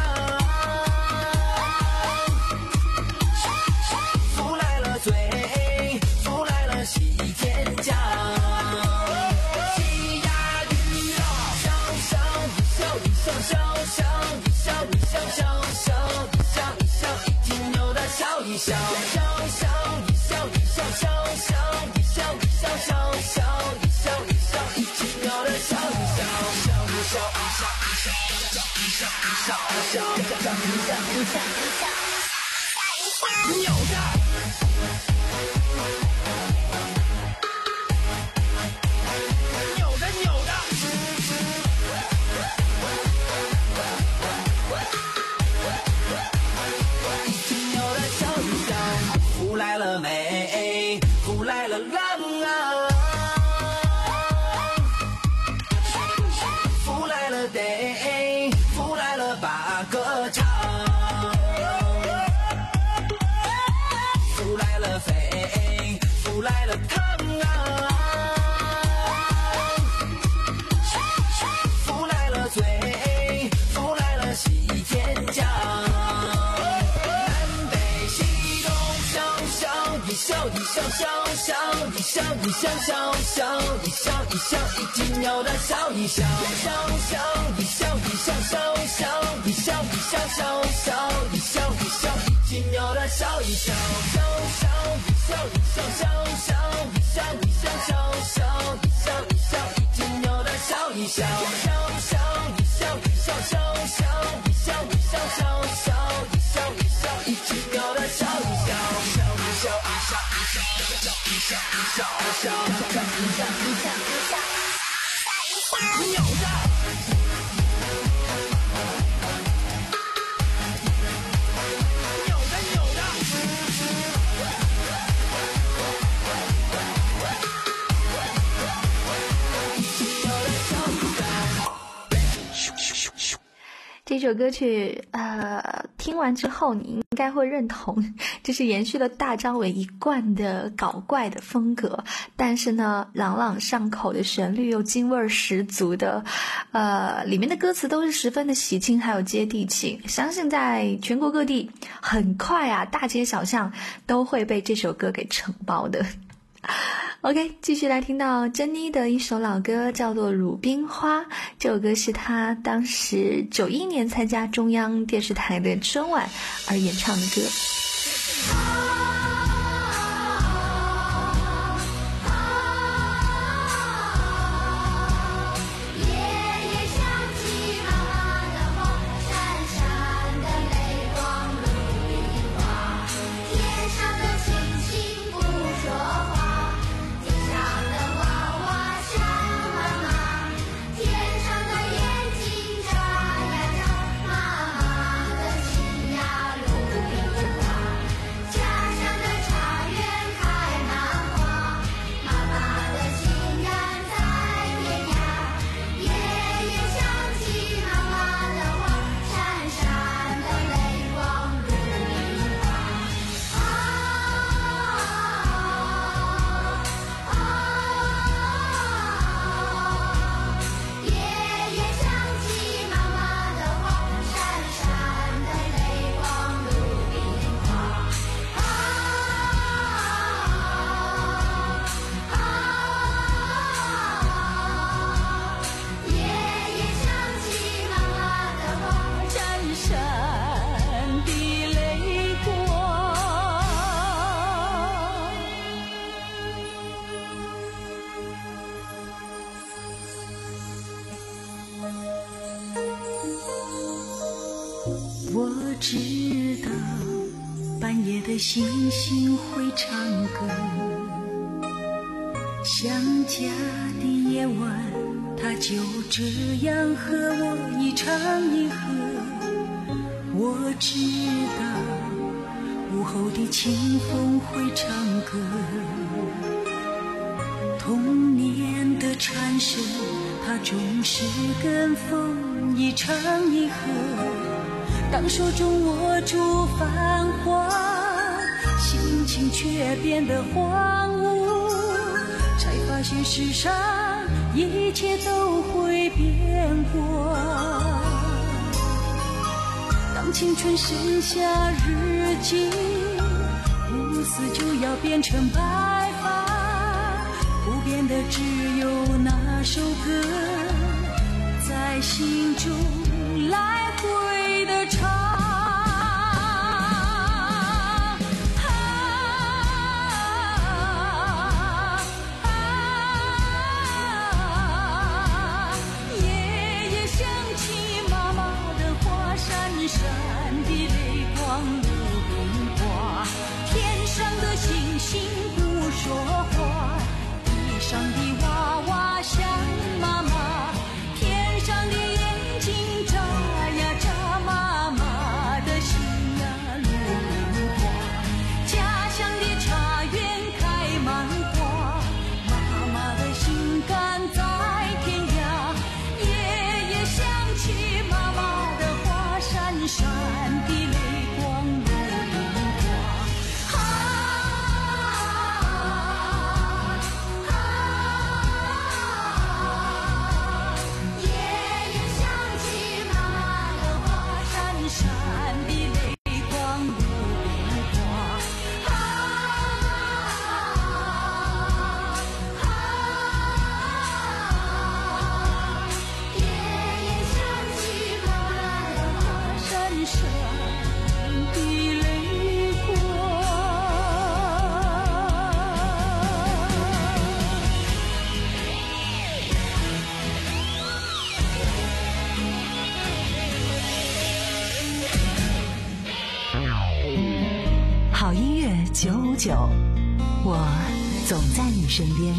福来了醉，福来了喜天降。笑笑一笑一笑笑笑一笑一笑一听牛的笑一笑笑笑一笑一笑笑笑一笑一笑笑笑一笑一笑一听牛的笑一笑笑一笑一笑一笑一笑一笑一笑一笑一笑一笑一笑牛的。来了没？福来了浪啊！福来了得，福来了把歌唱。福来了飞，福来了烫啊！福来了醉，福来了喜天降。一笑一笑笑笑一笑一笑笑笑一笑一笑一听牛的笑一笑笑笑一笑一笑笑笑一笑一笑笑笑一笑一笑一听牛的笑一笑笑笑一笑一笑笑笑一笑一笑笑笑一笑一笑一听牛的笑一笑笑笑一笑一笑笑笑一笑一笑笑笑一笑一笑一听牛的笑一笑笑一笑一笑一笑一笑一笑一笑一笑一笑一笑牛的。 这首歌曲呃，听完之后你应该会认同，这是延续了大张伟一贯的搞怪的风格，但是呢朗朗上口的旋律又京味十足的，呃，里面的歌词都是十分的喜庆还有接地气，相信在全国各地很快啊大街小巷都会被这首歌给承包的。OK， 继续来听到珍妮的一首老歌，叫做《鲁冰花》。这首歌是她当时九一年参加中央电视台的春晚而演唱的歌。 妈妈的心呀，鲁冰花。 闪的泪光。我知道半夜的星星会唱歌，想家的夜晚它就这样和我一唱一和。我知道午后的清风会唱歌，童年的蝉声它总是跟风一唱一和。当手中握住繁华，心情却变得荒芜，才发现世上一切都会变过。当青春剩下日记，乌丝就要变成白发，不变的只有那首歌在心中来回的唱。闪的泪光如冰花，天上的星星不说话，地上的娃娃想妈妈，天上的眼睛眨呀眨妈妈的心呀如冰花，家乡的茶园开满花，妈妈的心肝在天涯，夜夜想起妈妈的话闪闪的泪光如冰花，啊啊啊！夜夜想起妈妈的话，闪闪的泪光如冰花，啊啊啊！夜夜想起妈妈的话，闪闪的泪光。 好音乐九五九，我总在你身边。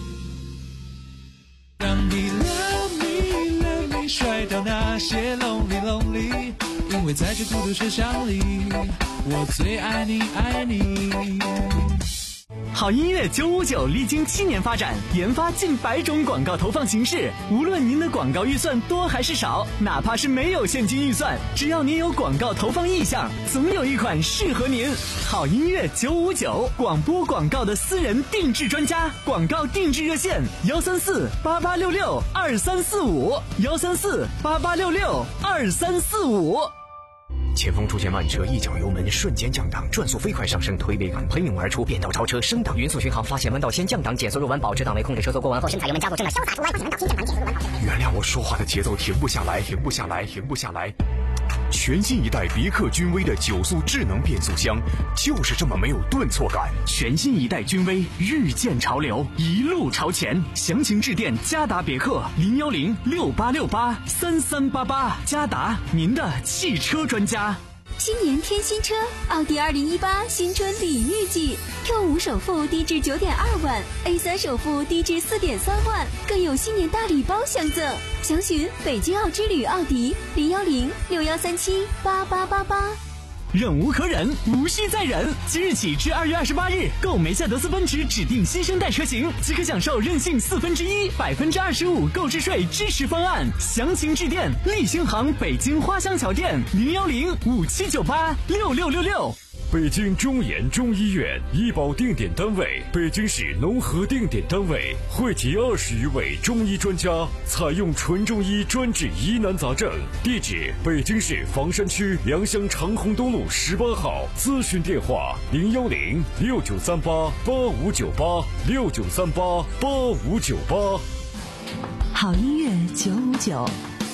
让你 love me love me 甩掉那些 lonely lonely， 因为在这孤独车厢里，我最爱你爱你。 好音乐九五九历经七年发展，研发近百种广告投放形式。无论您的广告预算多还是少，哪怕是没有现金预算，只要您有广告投放意向，总有一款适合您。好音乐九五九，广播广告的私人定制专家，广告定制热线：幺三四八八六六二三四五，幺三四八八六六二三四五。 前方出现慢车，一脚油门瞬间降档，转速飞快上升，推背感喷涌而出，变道超车升档，匀速巡航，发现弯道先降档，减速入弯，保持档位，控制车速过弯后，深踩油门加速，正的潇洒出弯，发现弯道先降档，减速入弯，保持。 原谅我说话的节奏停不下来，停不下来，停不下来。全新一代别克君威的九速智能变速箱，就是这么没有顿挫感。 全新一代君威，日渐潮流，一路朝前。详情致电嘉达别克零幺零六八六八三三八八，嘉达，您的汽车专家。 新年添新车，奥迪二零一八新春礼遇季 ，Q 五首付低至九点二万 ，A 三首付低至四点三万，更有新年大礼包相赠。详询北京奥之旅奥迪零幺零六幺三七八八八八。 忍无可忍，无需再忍。即日起至二月二十八日，购梅赛德斯奔驰指定新生代车型，即可享受任性四分之一、百分之二十五购置税支持方案。详情致电立新行北京花乡桥店零幺零五七九八六六六六。 北京中研中医院医保定点单位，北京市农合定点单位，汇集二十余位中医专家，采用纯中医专治疑难杂症。地址：北京市房山区良乡长虹东路十八号。咨询电话：零幺零六九三八八五九八六九三八八五九八。 好音乐九五九。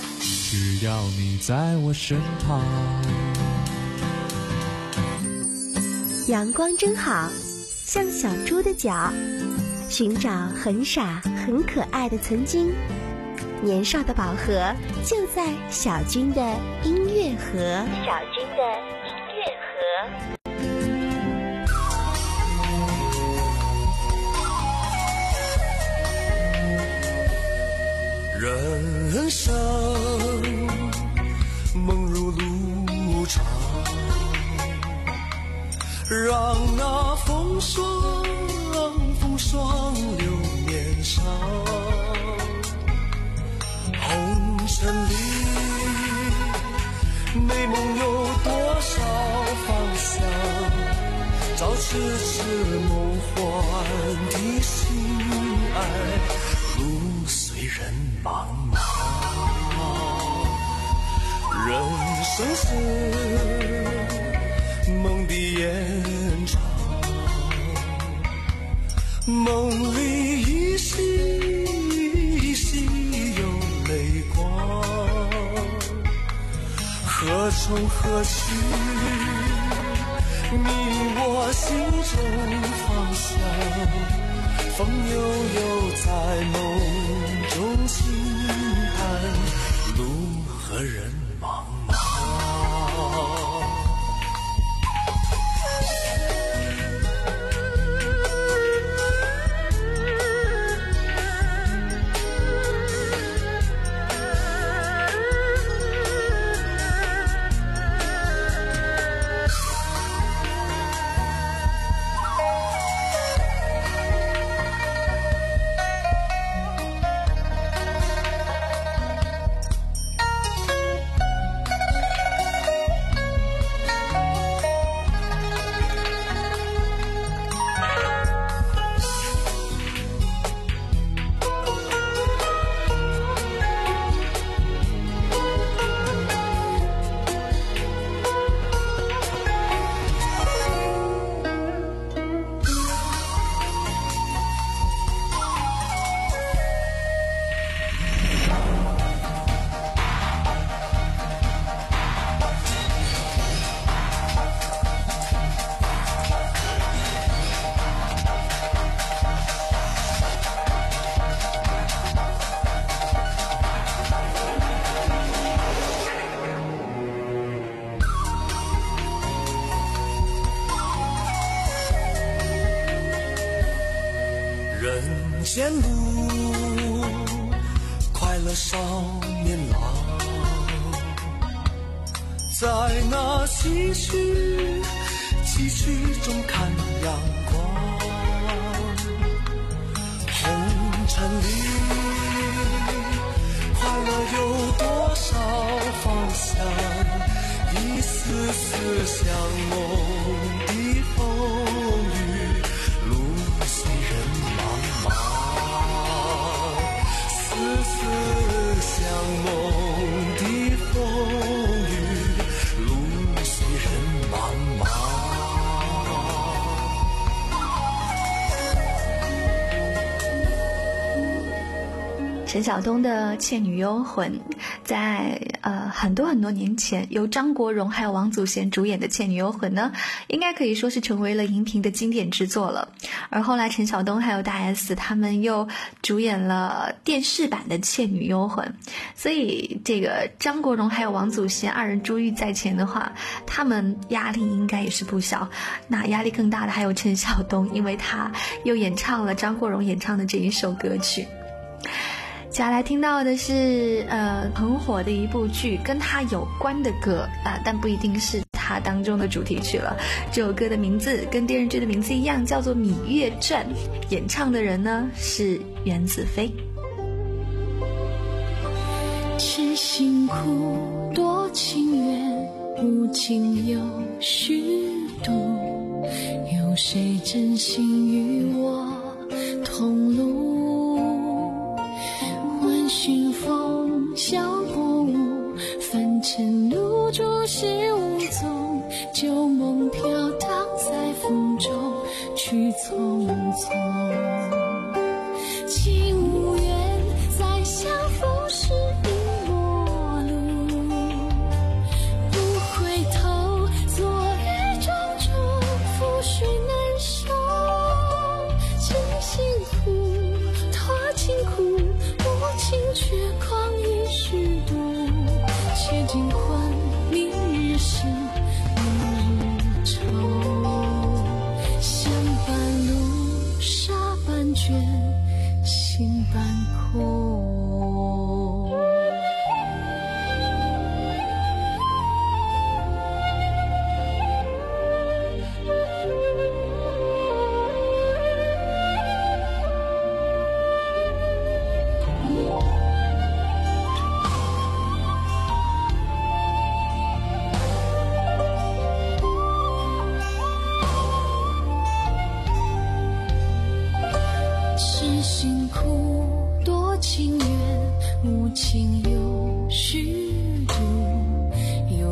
只要你在我身旁。 阳光真好，像小猪的脚，寻找很傻很可爱的曾经。年少的宝盒就在小军的音乐盒。小军的音乐盒。 人生梦如路长，让那风霜风霜留面上。红尘里美梦有多少方向，找痴痴梦幻的心爱，路随人茫茫。人生是梦的延长，梦里依稀依稀有泪光，何从何去，你我心中方向，风悠悠在梦中轻叹，路和人茫茫。人间路，快乐少年郎，在那崎岖崎岖中看阳光。红尘里，快乐有多少方向？一丝丝像梦的风雨，路随人茫茫，丝丝像梦的风雨，路随人茫茫。 陈晓东的《倩女幽魂》在呃很多很多年前由张国荣还有王祖贤主演的《倩女幽魂》呢，应该可以说是成为了荧屏的经典之作了。而后来陈晓东还有大 S 他们又主演了电视版的《倩女幽魂》，所以这个张国荣还有王祖贤二人珠玉在前的话，他们压力应该也是不小。那压力更大的还有陈晓东，因为他又演唱了张国荣演唱的这一首歌曲。接下来听到的是呃很火的一部剧，跟他有关的歌啊、呃，但不一定是它当中的主题曲了。这首歌的名字跟电视剧的名字一样，叫做《芈月传》，演唱的人呢是袁子飞。 痴心苦，多情缘，无情有虚度，有谁真心与我同路？寻风笑过雾，凡尘入竹是无踪，旧梦飘荡在风中，去匆匆。情无缘，再相逢时已陌路，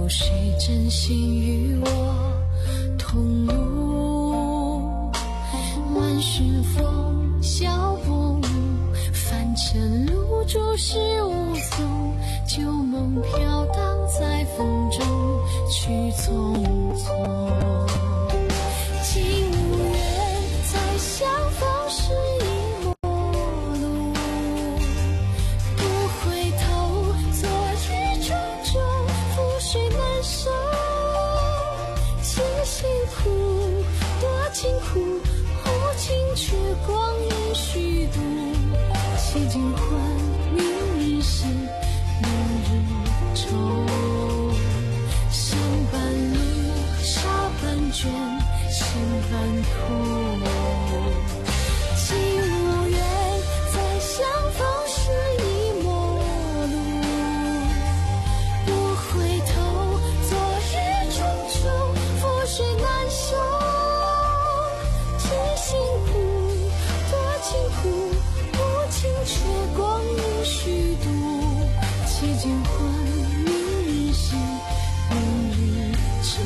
有谁真心与我同路？万寻风笑不误，凡尘路诸事无踪，旧梦飘荡在风中，去匆匆。竟无缘再相逢时已陌路，不回头，昨日种种覆水难收。情辛苦，多情苦，无情却光阴虚度。几经欢，明日事，明日愁。相伴路，沙般卷，心般苦。既无缘再相逢时已陌路，不回头，昨日种种覆水难收。情辛苦，多情苦，无情却光阴虚度。几经欢，明日事，明日愁。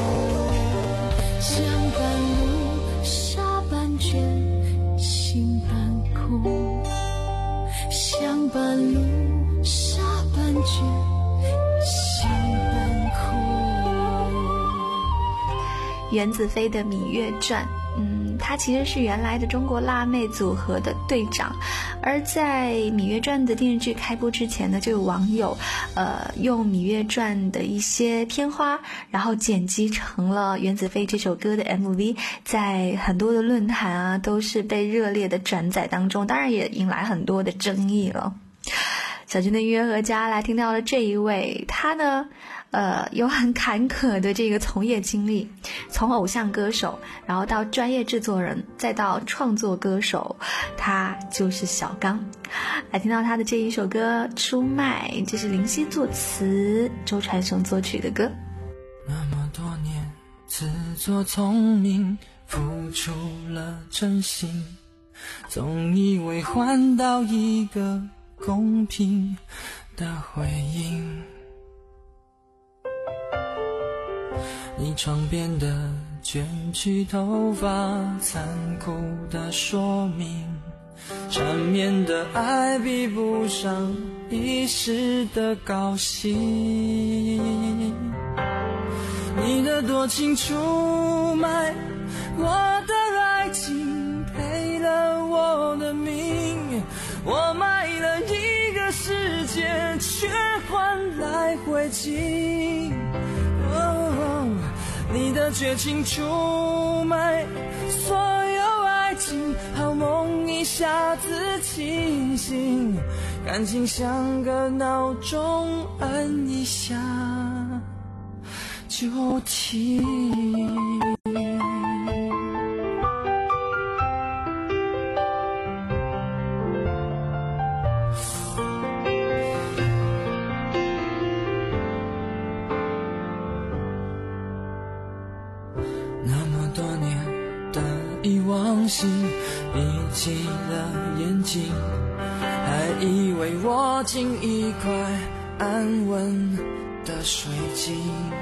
相伴路，沙般卷，心般苦。相伴路，沙般卷，心般苦。 袁子飞的《芈月传》，嗯，他其实是原来的中国辣妹组合的队长，而在《芈月传》的电视剧开播之前呢，就有网友呃用《芈月传》的一些片花，然后剪辑成了袁子飞这首歌的 M V， 在很多的论坛啊都是被热烈的转载当中，当然也引来很多的争议了。小军的音乐合家来听到了这一位，他呢呃有很坎坷的这个从业经历，从偶像歌手，然后到专业制作人，再到创作歌手，他就是小刚。来听到他的这一首歌《出卖》，这是林夕作词，周传雄作曲的歌。 那么多年自作聪明，付出了真心，总以为换到一个公平的回应。你床边的卷曲头发，残酷的说明，缠绵的爱比不上一时的高兴。你的多情出卖我的爱情，赔了我的命，我卖了一个世界，却换来灰烬。哦，你的绝情出卖所有爱情，好梦一下子清醒，感情像个闹钟，按一下就停。往昔闭起了眼睛，还以为握紧一块安稳的水晶。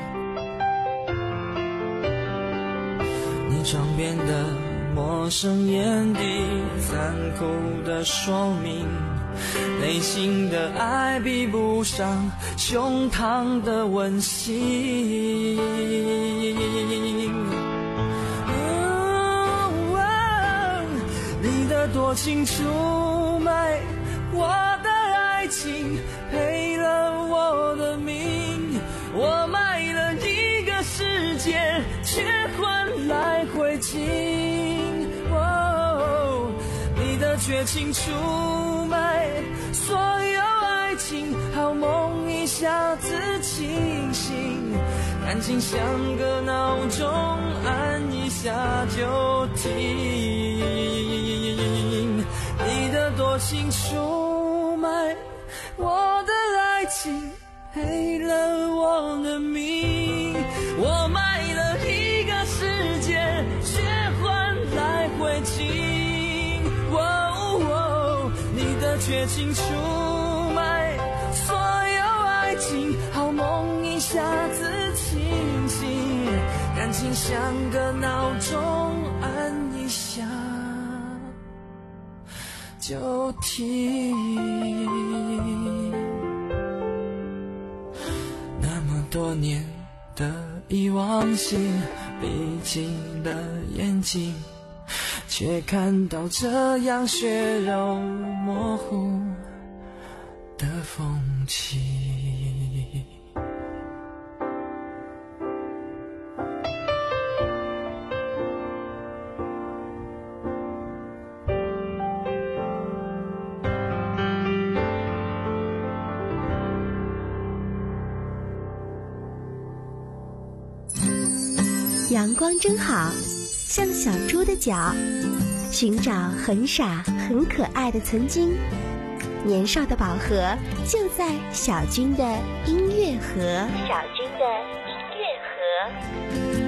你床边的陌生眼底，残酷的说明，内心的爱比不上胸膛的温馨。你的多情出卖我的爱情，赔了我的命，我卖了一个世界，却换来灰烬。哦，你的绝情出卖所有爱情，好梦一下子清醒，感情像个闹钟，按一下就停。你的多情出卖我的爱情，赔了我的命，我卖了一个世界，却换来灰烬。哦哦，你的绝情出卖所有爱情，好梦一下子感情像个闹钟，按一下就停。那么多年的遗忘性，闭起了眼睛，却看到这样血肉模糊的风景。 阳光真好，像小猪的脚，寻找很傻很可爱的曾经。年少的宝盒就在小军的音乐盒。小军的音乐盒。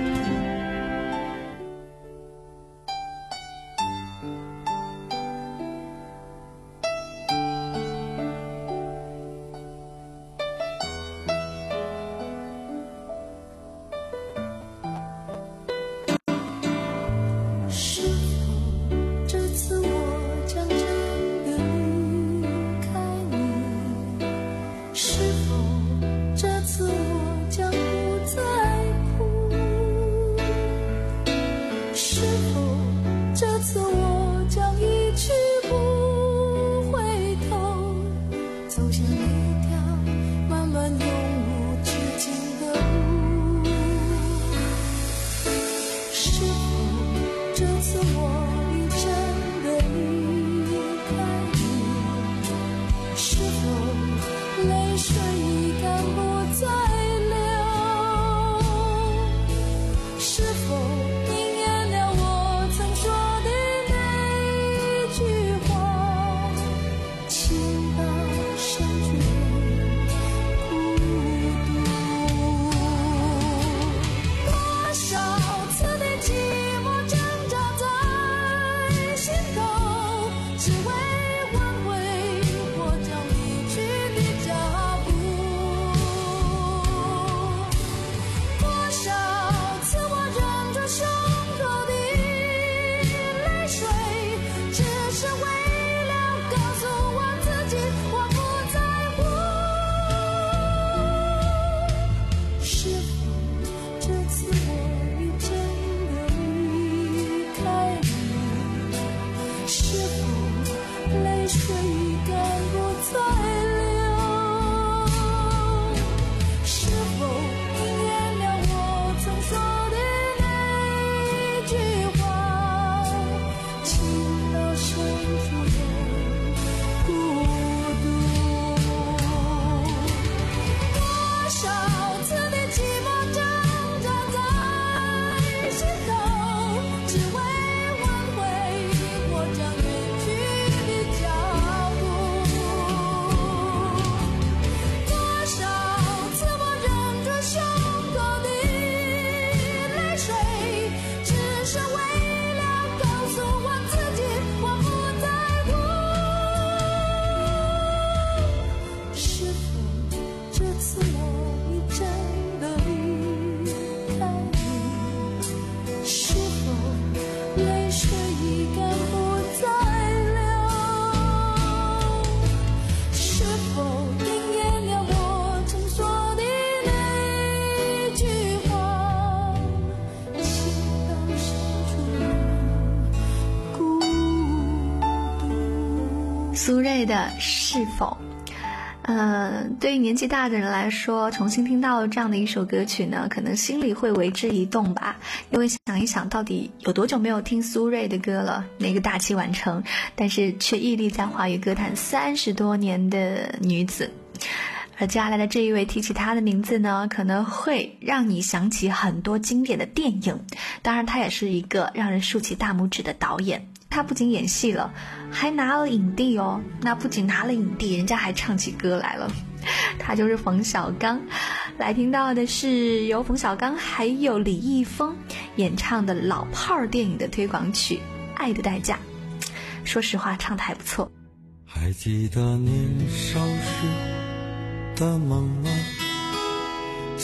苏芮的《是否》，呃，对于年纪大的人来说，重新听到这样的一首歌曲呢，可能心里会为之一动吧。因为想一想，到底有多久没有听苏芮的歌了？那个大器晚成，但是却屹立在华语歌坛三十多年的女子。而接下来的这一位提起她的名字呢，可能会让你想起很多经典的电影。当然，她也是一个让人竖起大拇指的导演。他不仅演戏了，还拿了影帝哦。那不仅拿了影帝，人家还唱起歌来了。他就是冯小刚。来听到的是由冯小刚还有李易峰演唱的老炮儿电影的推广曲《爱的代价》。说实话，唱得还不错。 还记得年少时的梦吗？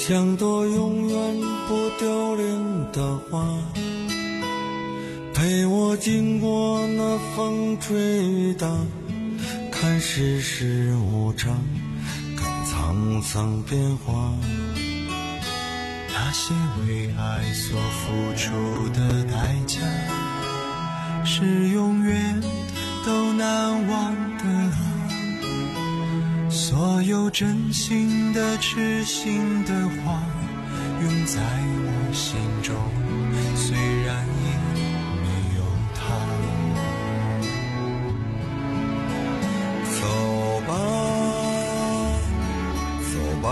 像朵永远不凋零的花，陪我经过那风吹雨打，看世事无常，看沧桑变化。 那些为爱所付出的代价，是永远都难忘的啊。所有真心的痴心的话，永在我心中，虽然已没有他。 走吧走吧，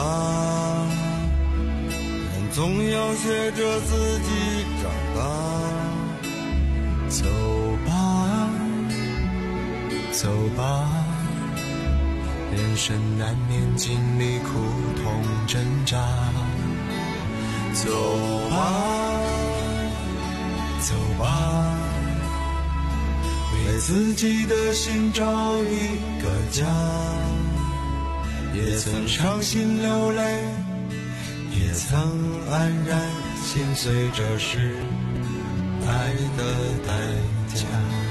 人总要学着自己长大。 走吧走吧，人生难免经历苦痛挣扎。走吧走吧，为自己的心找一个家。也曾伤心流泪，也曾黯然心碎，这是爱的代价。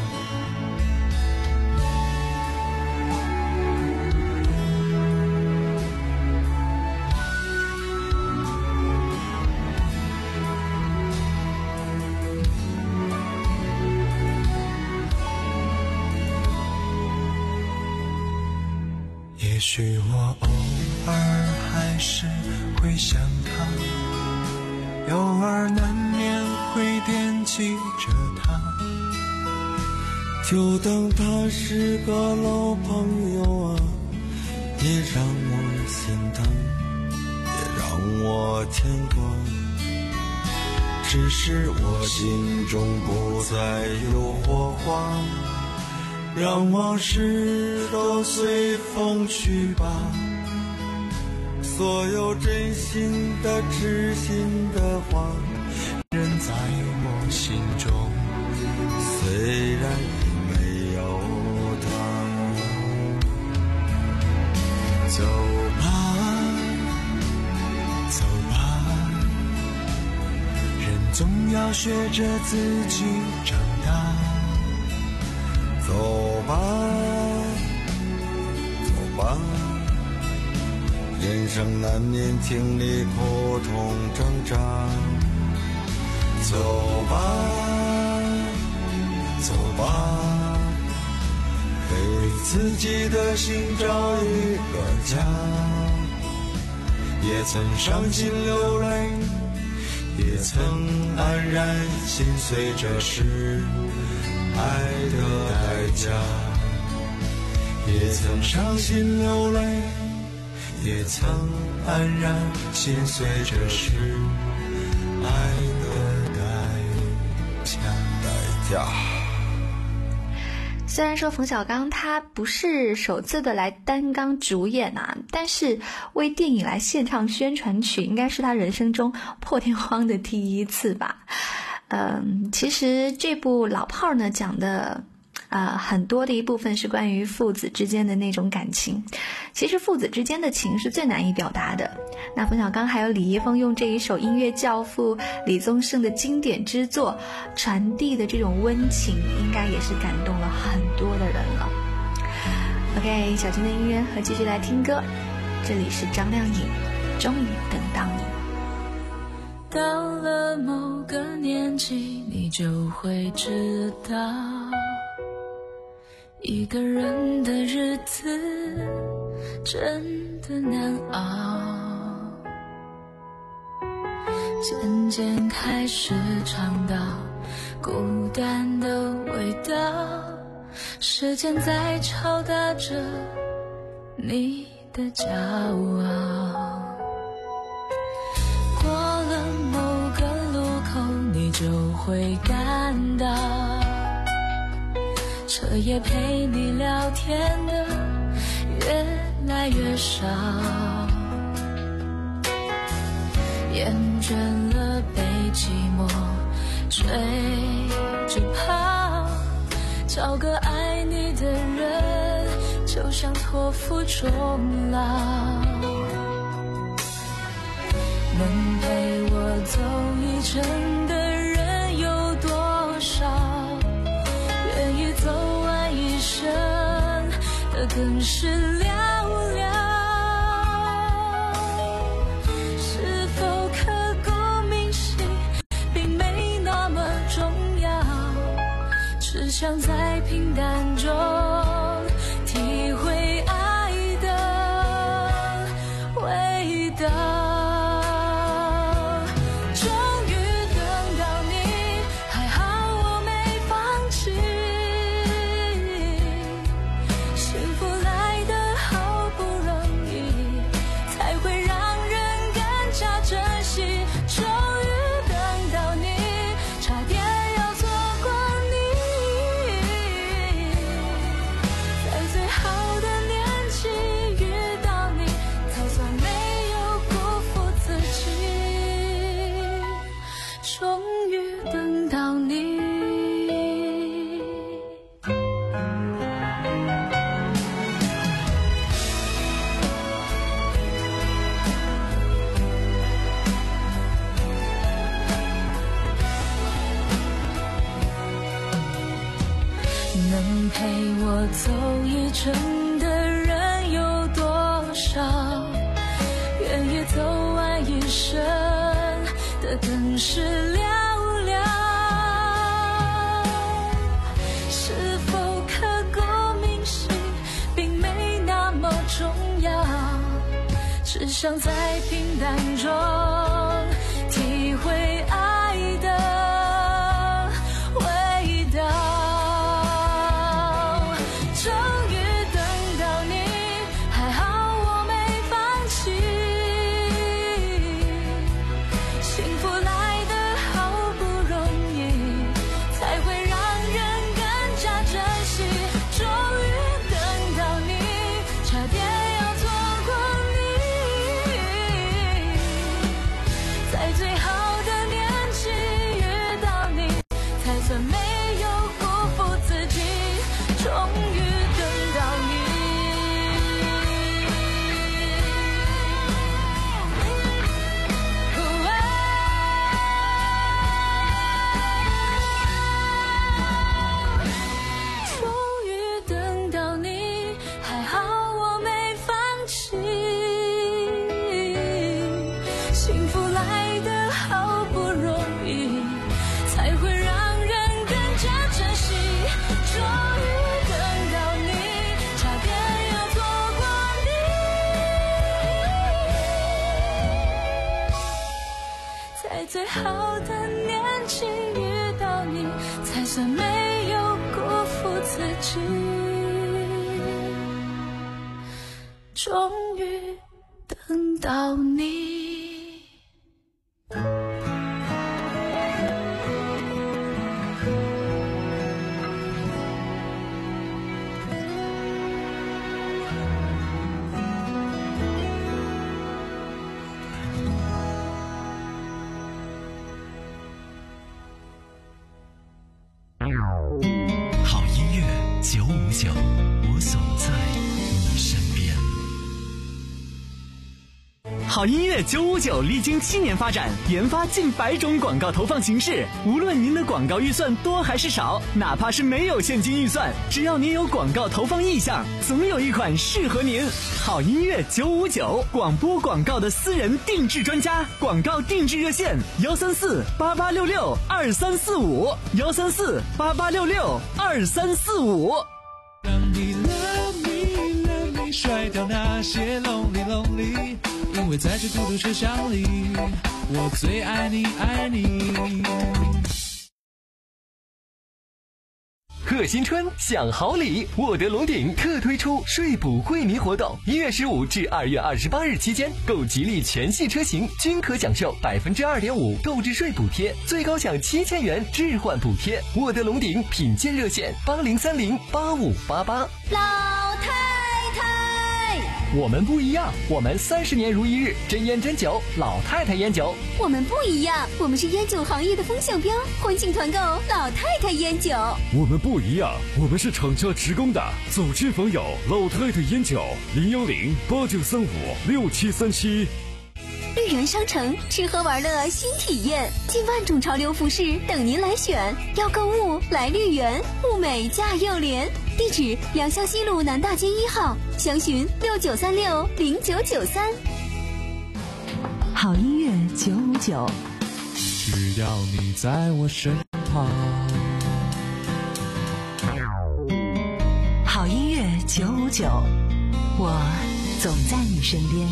也许我偶尔还是会想他，偶尔难免会惦记着他， 就当他是个老朋友啊，也让我心疼，也让我牵挂。只是我心中不再有火花，让往事都随风去吧。所有真心的痴心的话， 仍在我心中， 虽然已没有他。 走吧走吧，人总要学着自己长大。 走吧走吧，人生难免经历苦痛挣扎。走吧走吧，给自己的心找一个家。也曾伤心流泪，也曾黯然心碎，这是爱的代价。也曾伤心流泪，也曾黯然心碎，这是爱的代价。代价。 虽然说冯小刚他不是首次的来担纲主演啊，但是为电影来献唱宣传曲，应该是他人生中破天荒的第一次吧。嗯，其实这部老炮儿呢讲的呃，很多的一部分是关于父子之间的那种感情。其实父子之间的情是最难以表达的。那冯小刚还有李易峰用这一首音乐教父李宗盛的经典之作传递的这种温情，应该也是感动了很多的人了。 OK， 小金的音乐和继续来听歌，这里是张靓颖，终于等到你。 到了某个年纪，你就会知道，一个人的日子真的难熬，渐渐开始尝到孤单的味道，时间在敲打着你的骄傲。过了某个路口，你就会感到彻夜陪你聊天的越来越少，厌倦了被寂寞追着跑，找个爱你的人就像托付终老。 能陪我走一程的人有多少？愿意走完一生的更是寥寥。是否刻骨铭心并没那么重要，只想在平淡中体会爱的味道。终于等到你，还好我没放弃。幸福来得好不容易，才会让人更加珍惜。终于等到你，差点要错过你。在最好的年纪遇到你，才算没有辜负自己。终于等到你。能陪我走一程的人有多少？愿意走完一生的更是寥寥。是否刻骨铭心并没那么重要，只想在平淡中体会爱的味道。终于等到你，还好我没放弃。幸福来得好不容易，才会让人更加珍惜。终于等到你，差点要错过你。在最好的年纪遇到你，才算没有辜负自己。终于等到你。终于等到你，还好我没放弃。幸福来得好不容易，才会让人更加珍惜。终于等到你，差点要错过你。在最好的年纪遇到你，才算没有辜负自己。终于等到你。 好音乐九五九，我总在你身边。 好音乐九五九历经七年发展，研发近百种广告投放形式。无论您的广告预算多还是少，哪怕是没有现金预算，只要您有广告投放意向，总有一款适合您。好音乐九五九，广播广告的私人定制专家，广告定制热线：幺三四八八六六二三四五，幺三四八八六六二三四五。 让你 love me love me 甩掉那些 lonely lonely， 因为在这孤独车厢里，我最爱你爱你。 贺新春享好礼，沃德龙鼎特推出税补惠民活动，一月十五至二月二十八日期间，购吉利全系车型均可享受百分之二点五购置税补贴，最高享七千元置换补贴。沃德龙鼎品鉴热线：八零三零八五八八。 老太太， 我们不一样，我们三十年如一日，真烟真酒，老太太烟酒。 我们不一样，我们是烟酒行业的风向标，欢庆团购老太太烟酒。 我们不一样，我们是厂家直供的，走亲访友，老太太烟酒，零幺零八九三五六七三七。 绿园商城吃喝玩乐新体验，近万种潮流服饰等您来选。要购物来绿园，物美价又廉。地址：良乡西路南大街一号，详询六九三六零九九三。 好音乐九五九， 只要你在我身旁。 好音乐九五九，我总在你身边。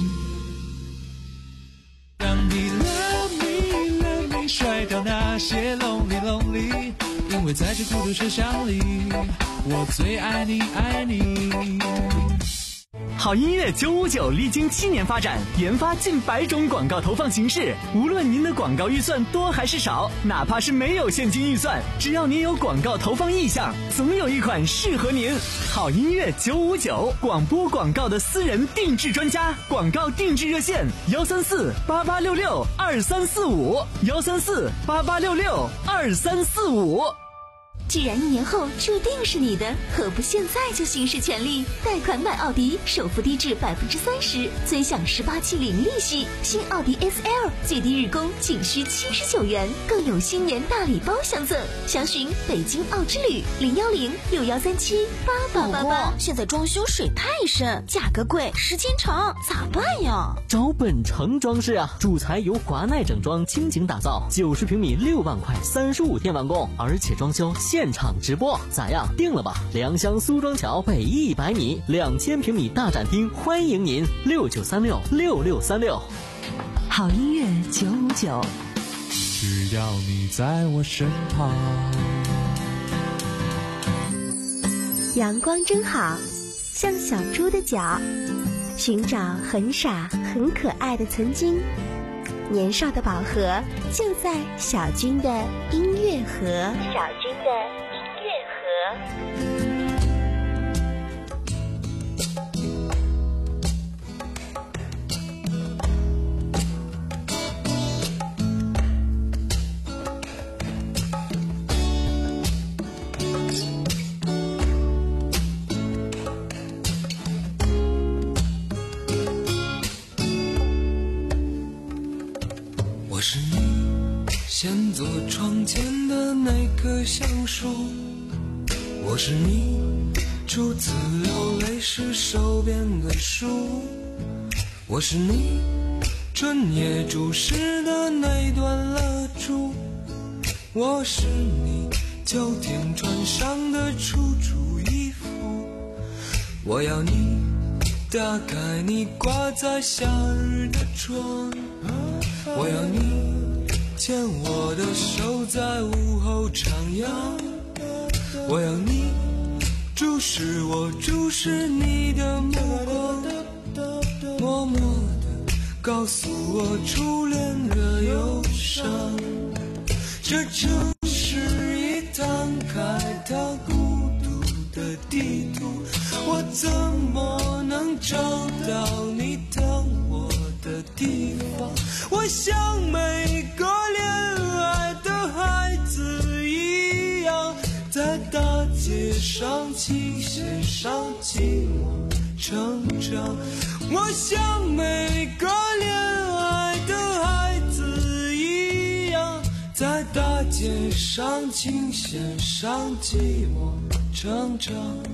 让你 love me love me 甩掉那些 lonely lonely， 因为在这孤独车厢里，我最爱你爱你。 好音乐九五九历经七年发展，研发近百种广告投放形式。无论您的广告预算多还是少，哪怕是没有现金预算，只要您有广告投放意向，总有一款适合您。好音乐九五九，广播广告的私人定制专家，广告定制热线：幺三四八八六六二三四五，幺三四八八六六二三四五。 既然一年后注定是你的，何不现在就行使权利？贷款买奥迪，首付低至百分之三十，尊享十八期零利息。新奥迪 S L 最低日供仅需七十九元，更有新年大礼包相赠。详询北京奥之旅零幺零六幺三七八八八八。现在装修水太深，价格贵，时间长，咋办呀？ 找本城装饰啊，主材由华奈整装倾情打造，九十平米六万块，三十五天完工，而且装修现现场直播，咋样？定了吧！良乡苏庄桥北一百米，两千平米大展厅，欢迎您！六九三六六六三六。 好音乐九五九， 只要你在我身旁。 阳光真好，像小猪的脚，寻找很傻很可爱的曾经。年少的宝盒就在小军的音乐盒。小军的音乐盒。 先坐窗前的那棵橡树，我是你初次流泪时手边的书，我是你春夜注视的那段蜡烛，我是你秋天穿上的楚楚衣服，我要你打开你挂在夏日的窗，我要你牵我的手在午后徜徉，我要你注视我注视你的目光，默默地告诉我初恋的忧伤。这城市已摊开它孤独的地图，我怎么能找到你等我的地方？我像每个恋爱的孩子一样，在大街上倾斜上寂寞成长。我像每个恋爱的孩子一样，在大街上倾斜上寂寞成长。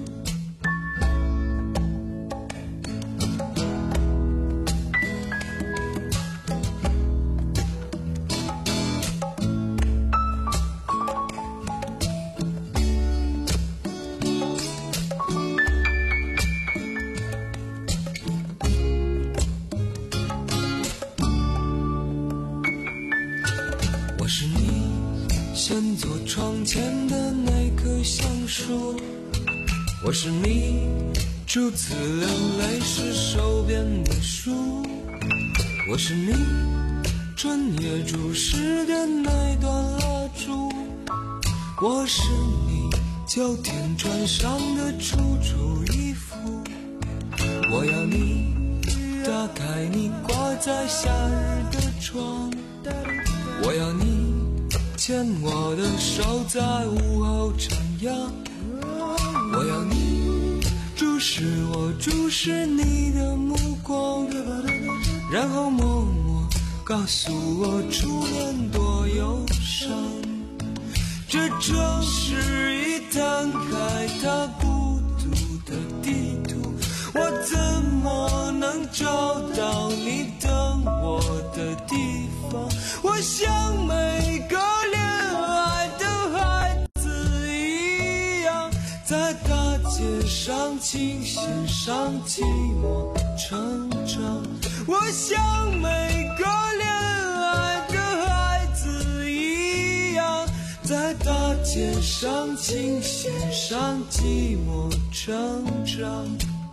我是你先坐窗前的那棵橡树，我是你初次流泪时手边的书，我是你春夜注视的那段蜡烛，我是你秋天穿上的楚楚衣服，我要你打开你挂在夏日的窗，我要你牵我的手在午后徜徉，我要你注视我注视你的目光，然后默默告诉我初恋多忧伤。这城市一摊开它孤独的地图，我怎么能找到你等我的地方？我像每个恋爱的孩子一样，在大街上琴弦上寂寞成长。我像每个恋爱的孩子一样，在大街上琴弦上寂寞成长。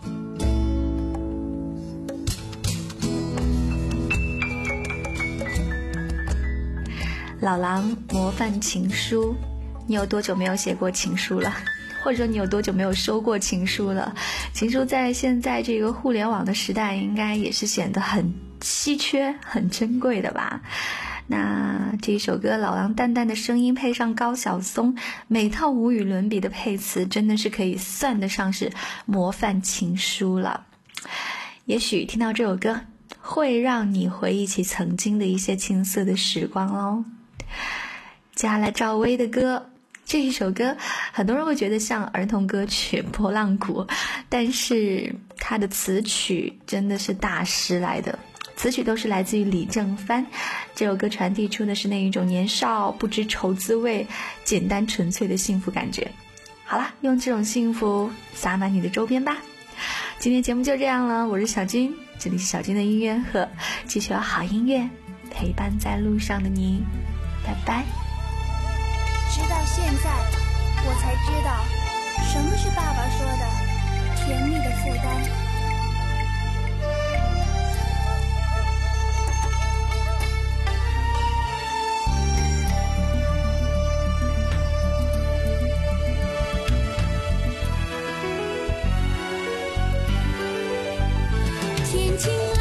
老狼模范情书，你有多久没有写过情书了？或者说你有多久没有收过情书了？情书在现在这个互联网的时代，应该也是显得很稀缺、很珍贵的吧。那这一首歌，老狼淡淡的声音配上高晓松每套无与伦比的配词，真的是可以算得上是模范情书了。也许听到这首歌，会让你回忆起曾经的一些青涩的时光哦。接下来赵薇的歌，这一首歌很多人会觉得像儿童歌曲《拨浪鼓》，但是它的词曲真的是大师来的，词曲都是来自于李正帆。这首歌传递出的是那一种年少不知愁滋味、简单纯粹的幸福感觉。好了，用这种幸福洒满你的周边吧。今天节目就这样了，我是小军，这里是小军的音乐盒，继续有好音乐陪伴在路上的你，拜拜。 直到现在我才知道什么是爸爸说的甜蜜的负担。天晴啦，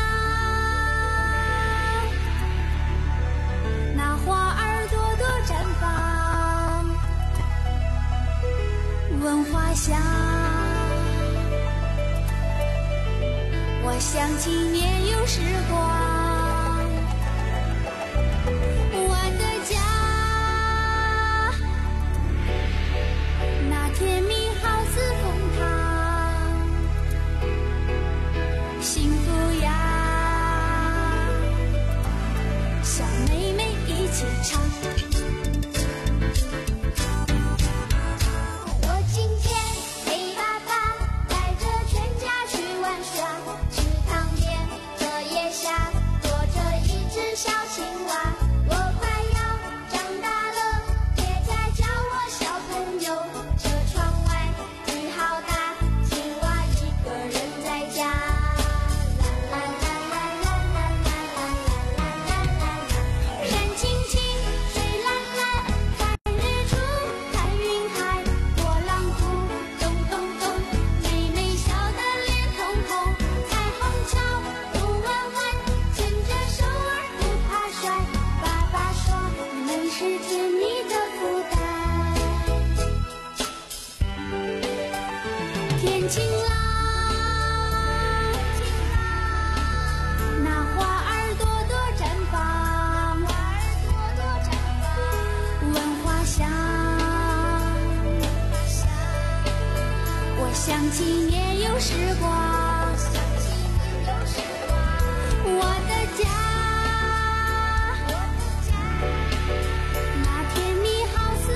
那花儿朵朵绽放，闻花香，我想起年幼时光，我的家，那甜蜜好似蜂糖，幸福呀，小妹妹一起唱。天晴啦，那花儿朵朵绽放，闻花香，我想起年幼时光，我的家，那甜蜜好似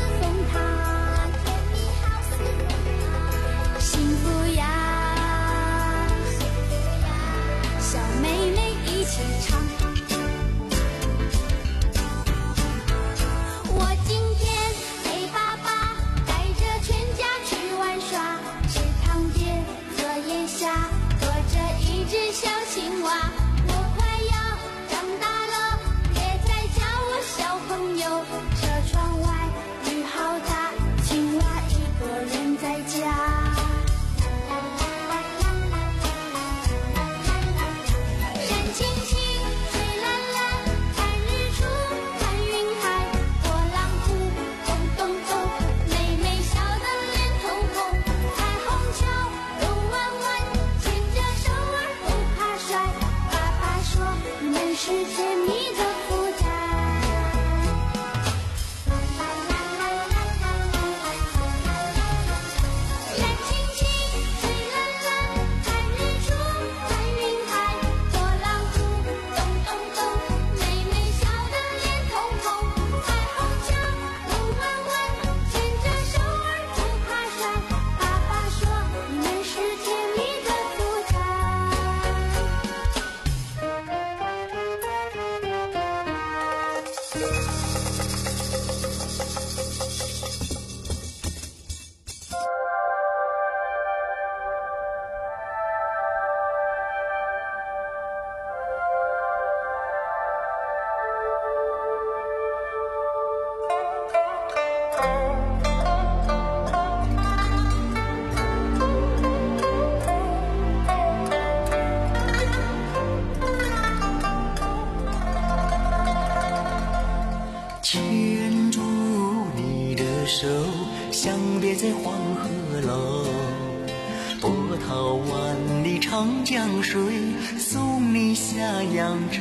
牵住你的手，相别在黄河楼。波涛万里长江水，送你下扬州。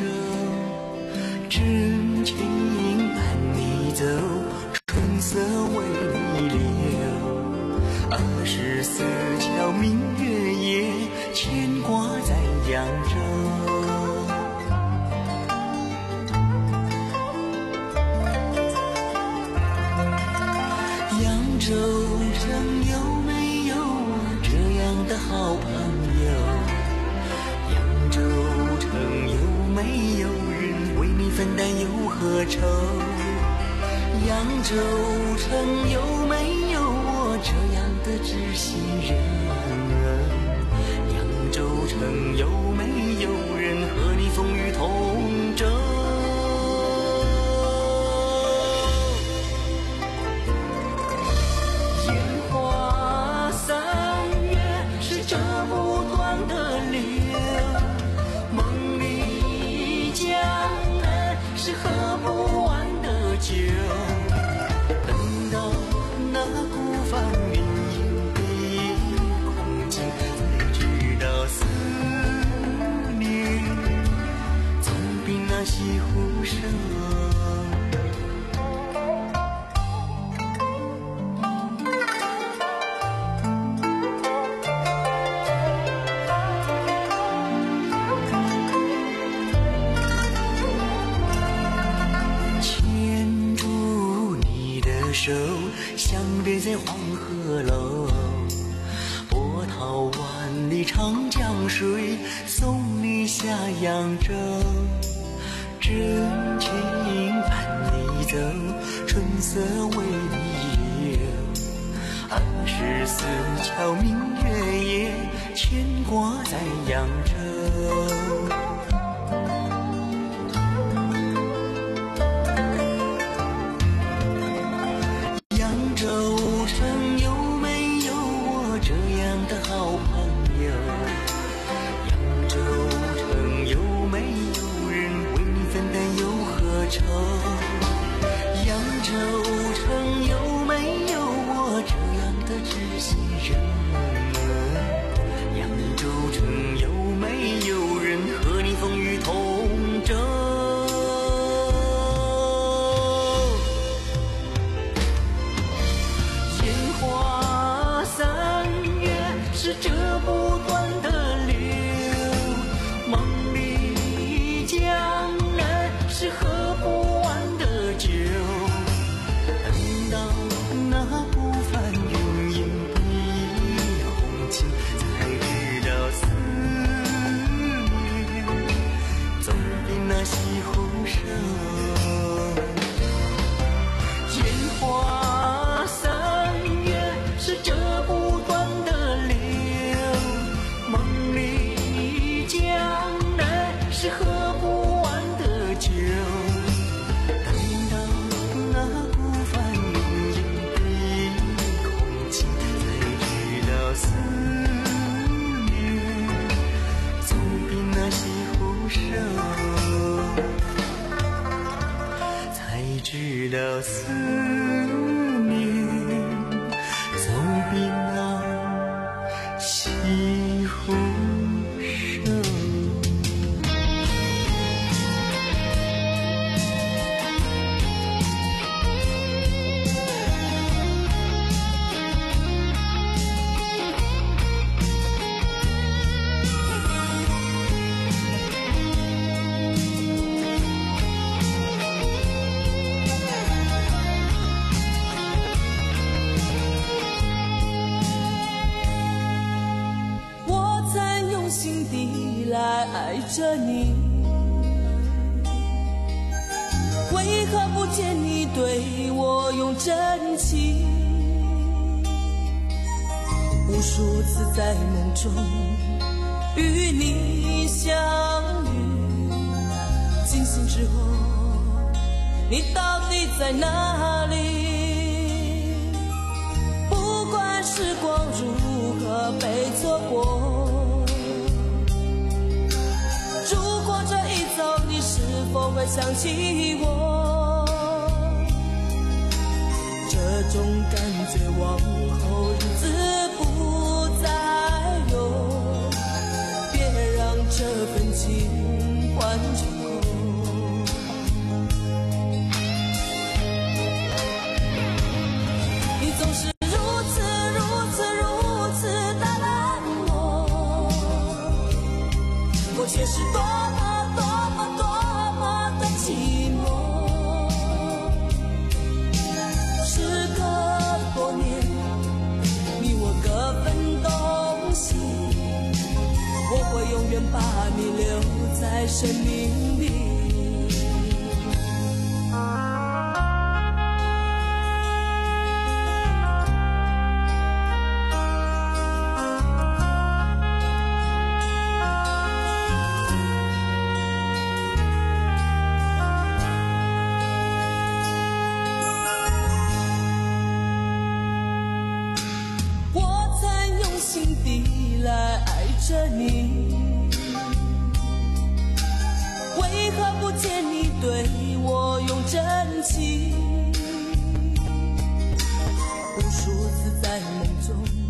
真情伴你走，春色为你留。二十四桥明月夜，牵挂在扬州。扬州城有没有这样的好朋友？扬州城有没有人为你分担忧和愁？扬州城有没有我这样的知心人？扬州城有没有人和你风雨同舟？等到那孤帆云影碧空尽，才知道思念总比那西湖深。手相别在黄河楼，波涛万里长江水，送你下扬州。真情伴你走，春色为你留。二十四桥明月夜，牵挂在扬州。扬州城有没有我这样的知心人？扬州城有没有人和你风雨同舟？烟花三月是折不断的流，梦里江南是喝不酒，等到那孤帆云影碧空尽，才知道思念总比那西湖深。烟花三月是折不断的流，梦里江南是喝不完的酒。思念总比那西湖深，才知道思念总比那西湖深。 爱着你，为何何不见你对我用真情？无数次在梦中与你相遇，惊醒之后你到底在哪里？不管时光如何被错过，如果这一走你是否会想起我？这种感觉往后日子不再有，别让这份情换成空。你总是如此如此如此的冷漠，我却是多么多么多么的寂寞。时隔多年，你我各分东西，我会永远把你留在生命里。我曾用心地来爱着你，为何不见你对我用真情？无数次在梦中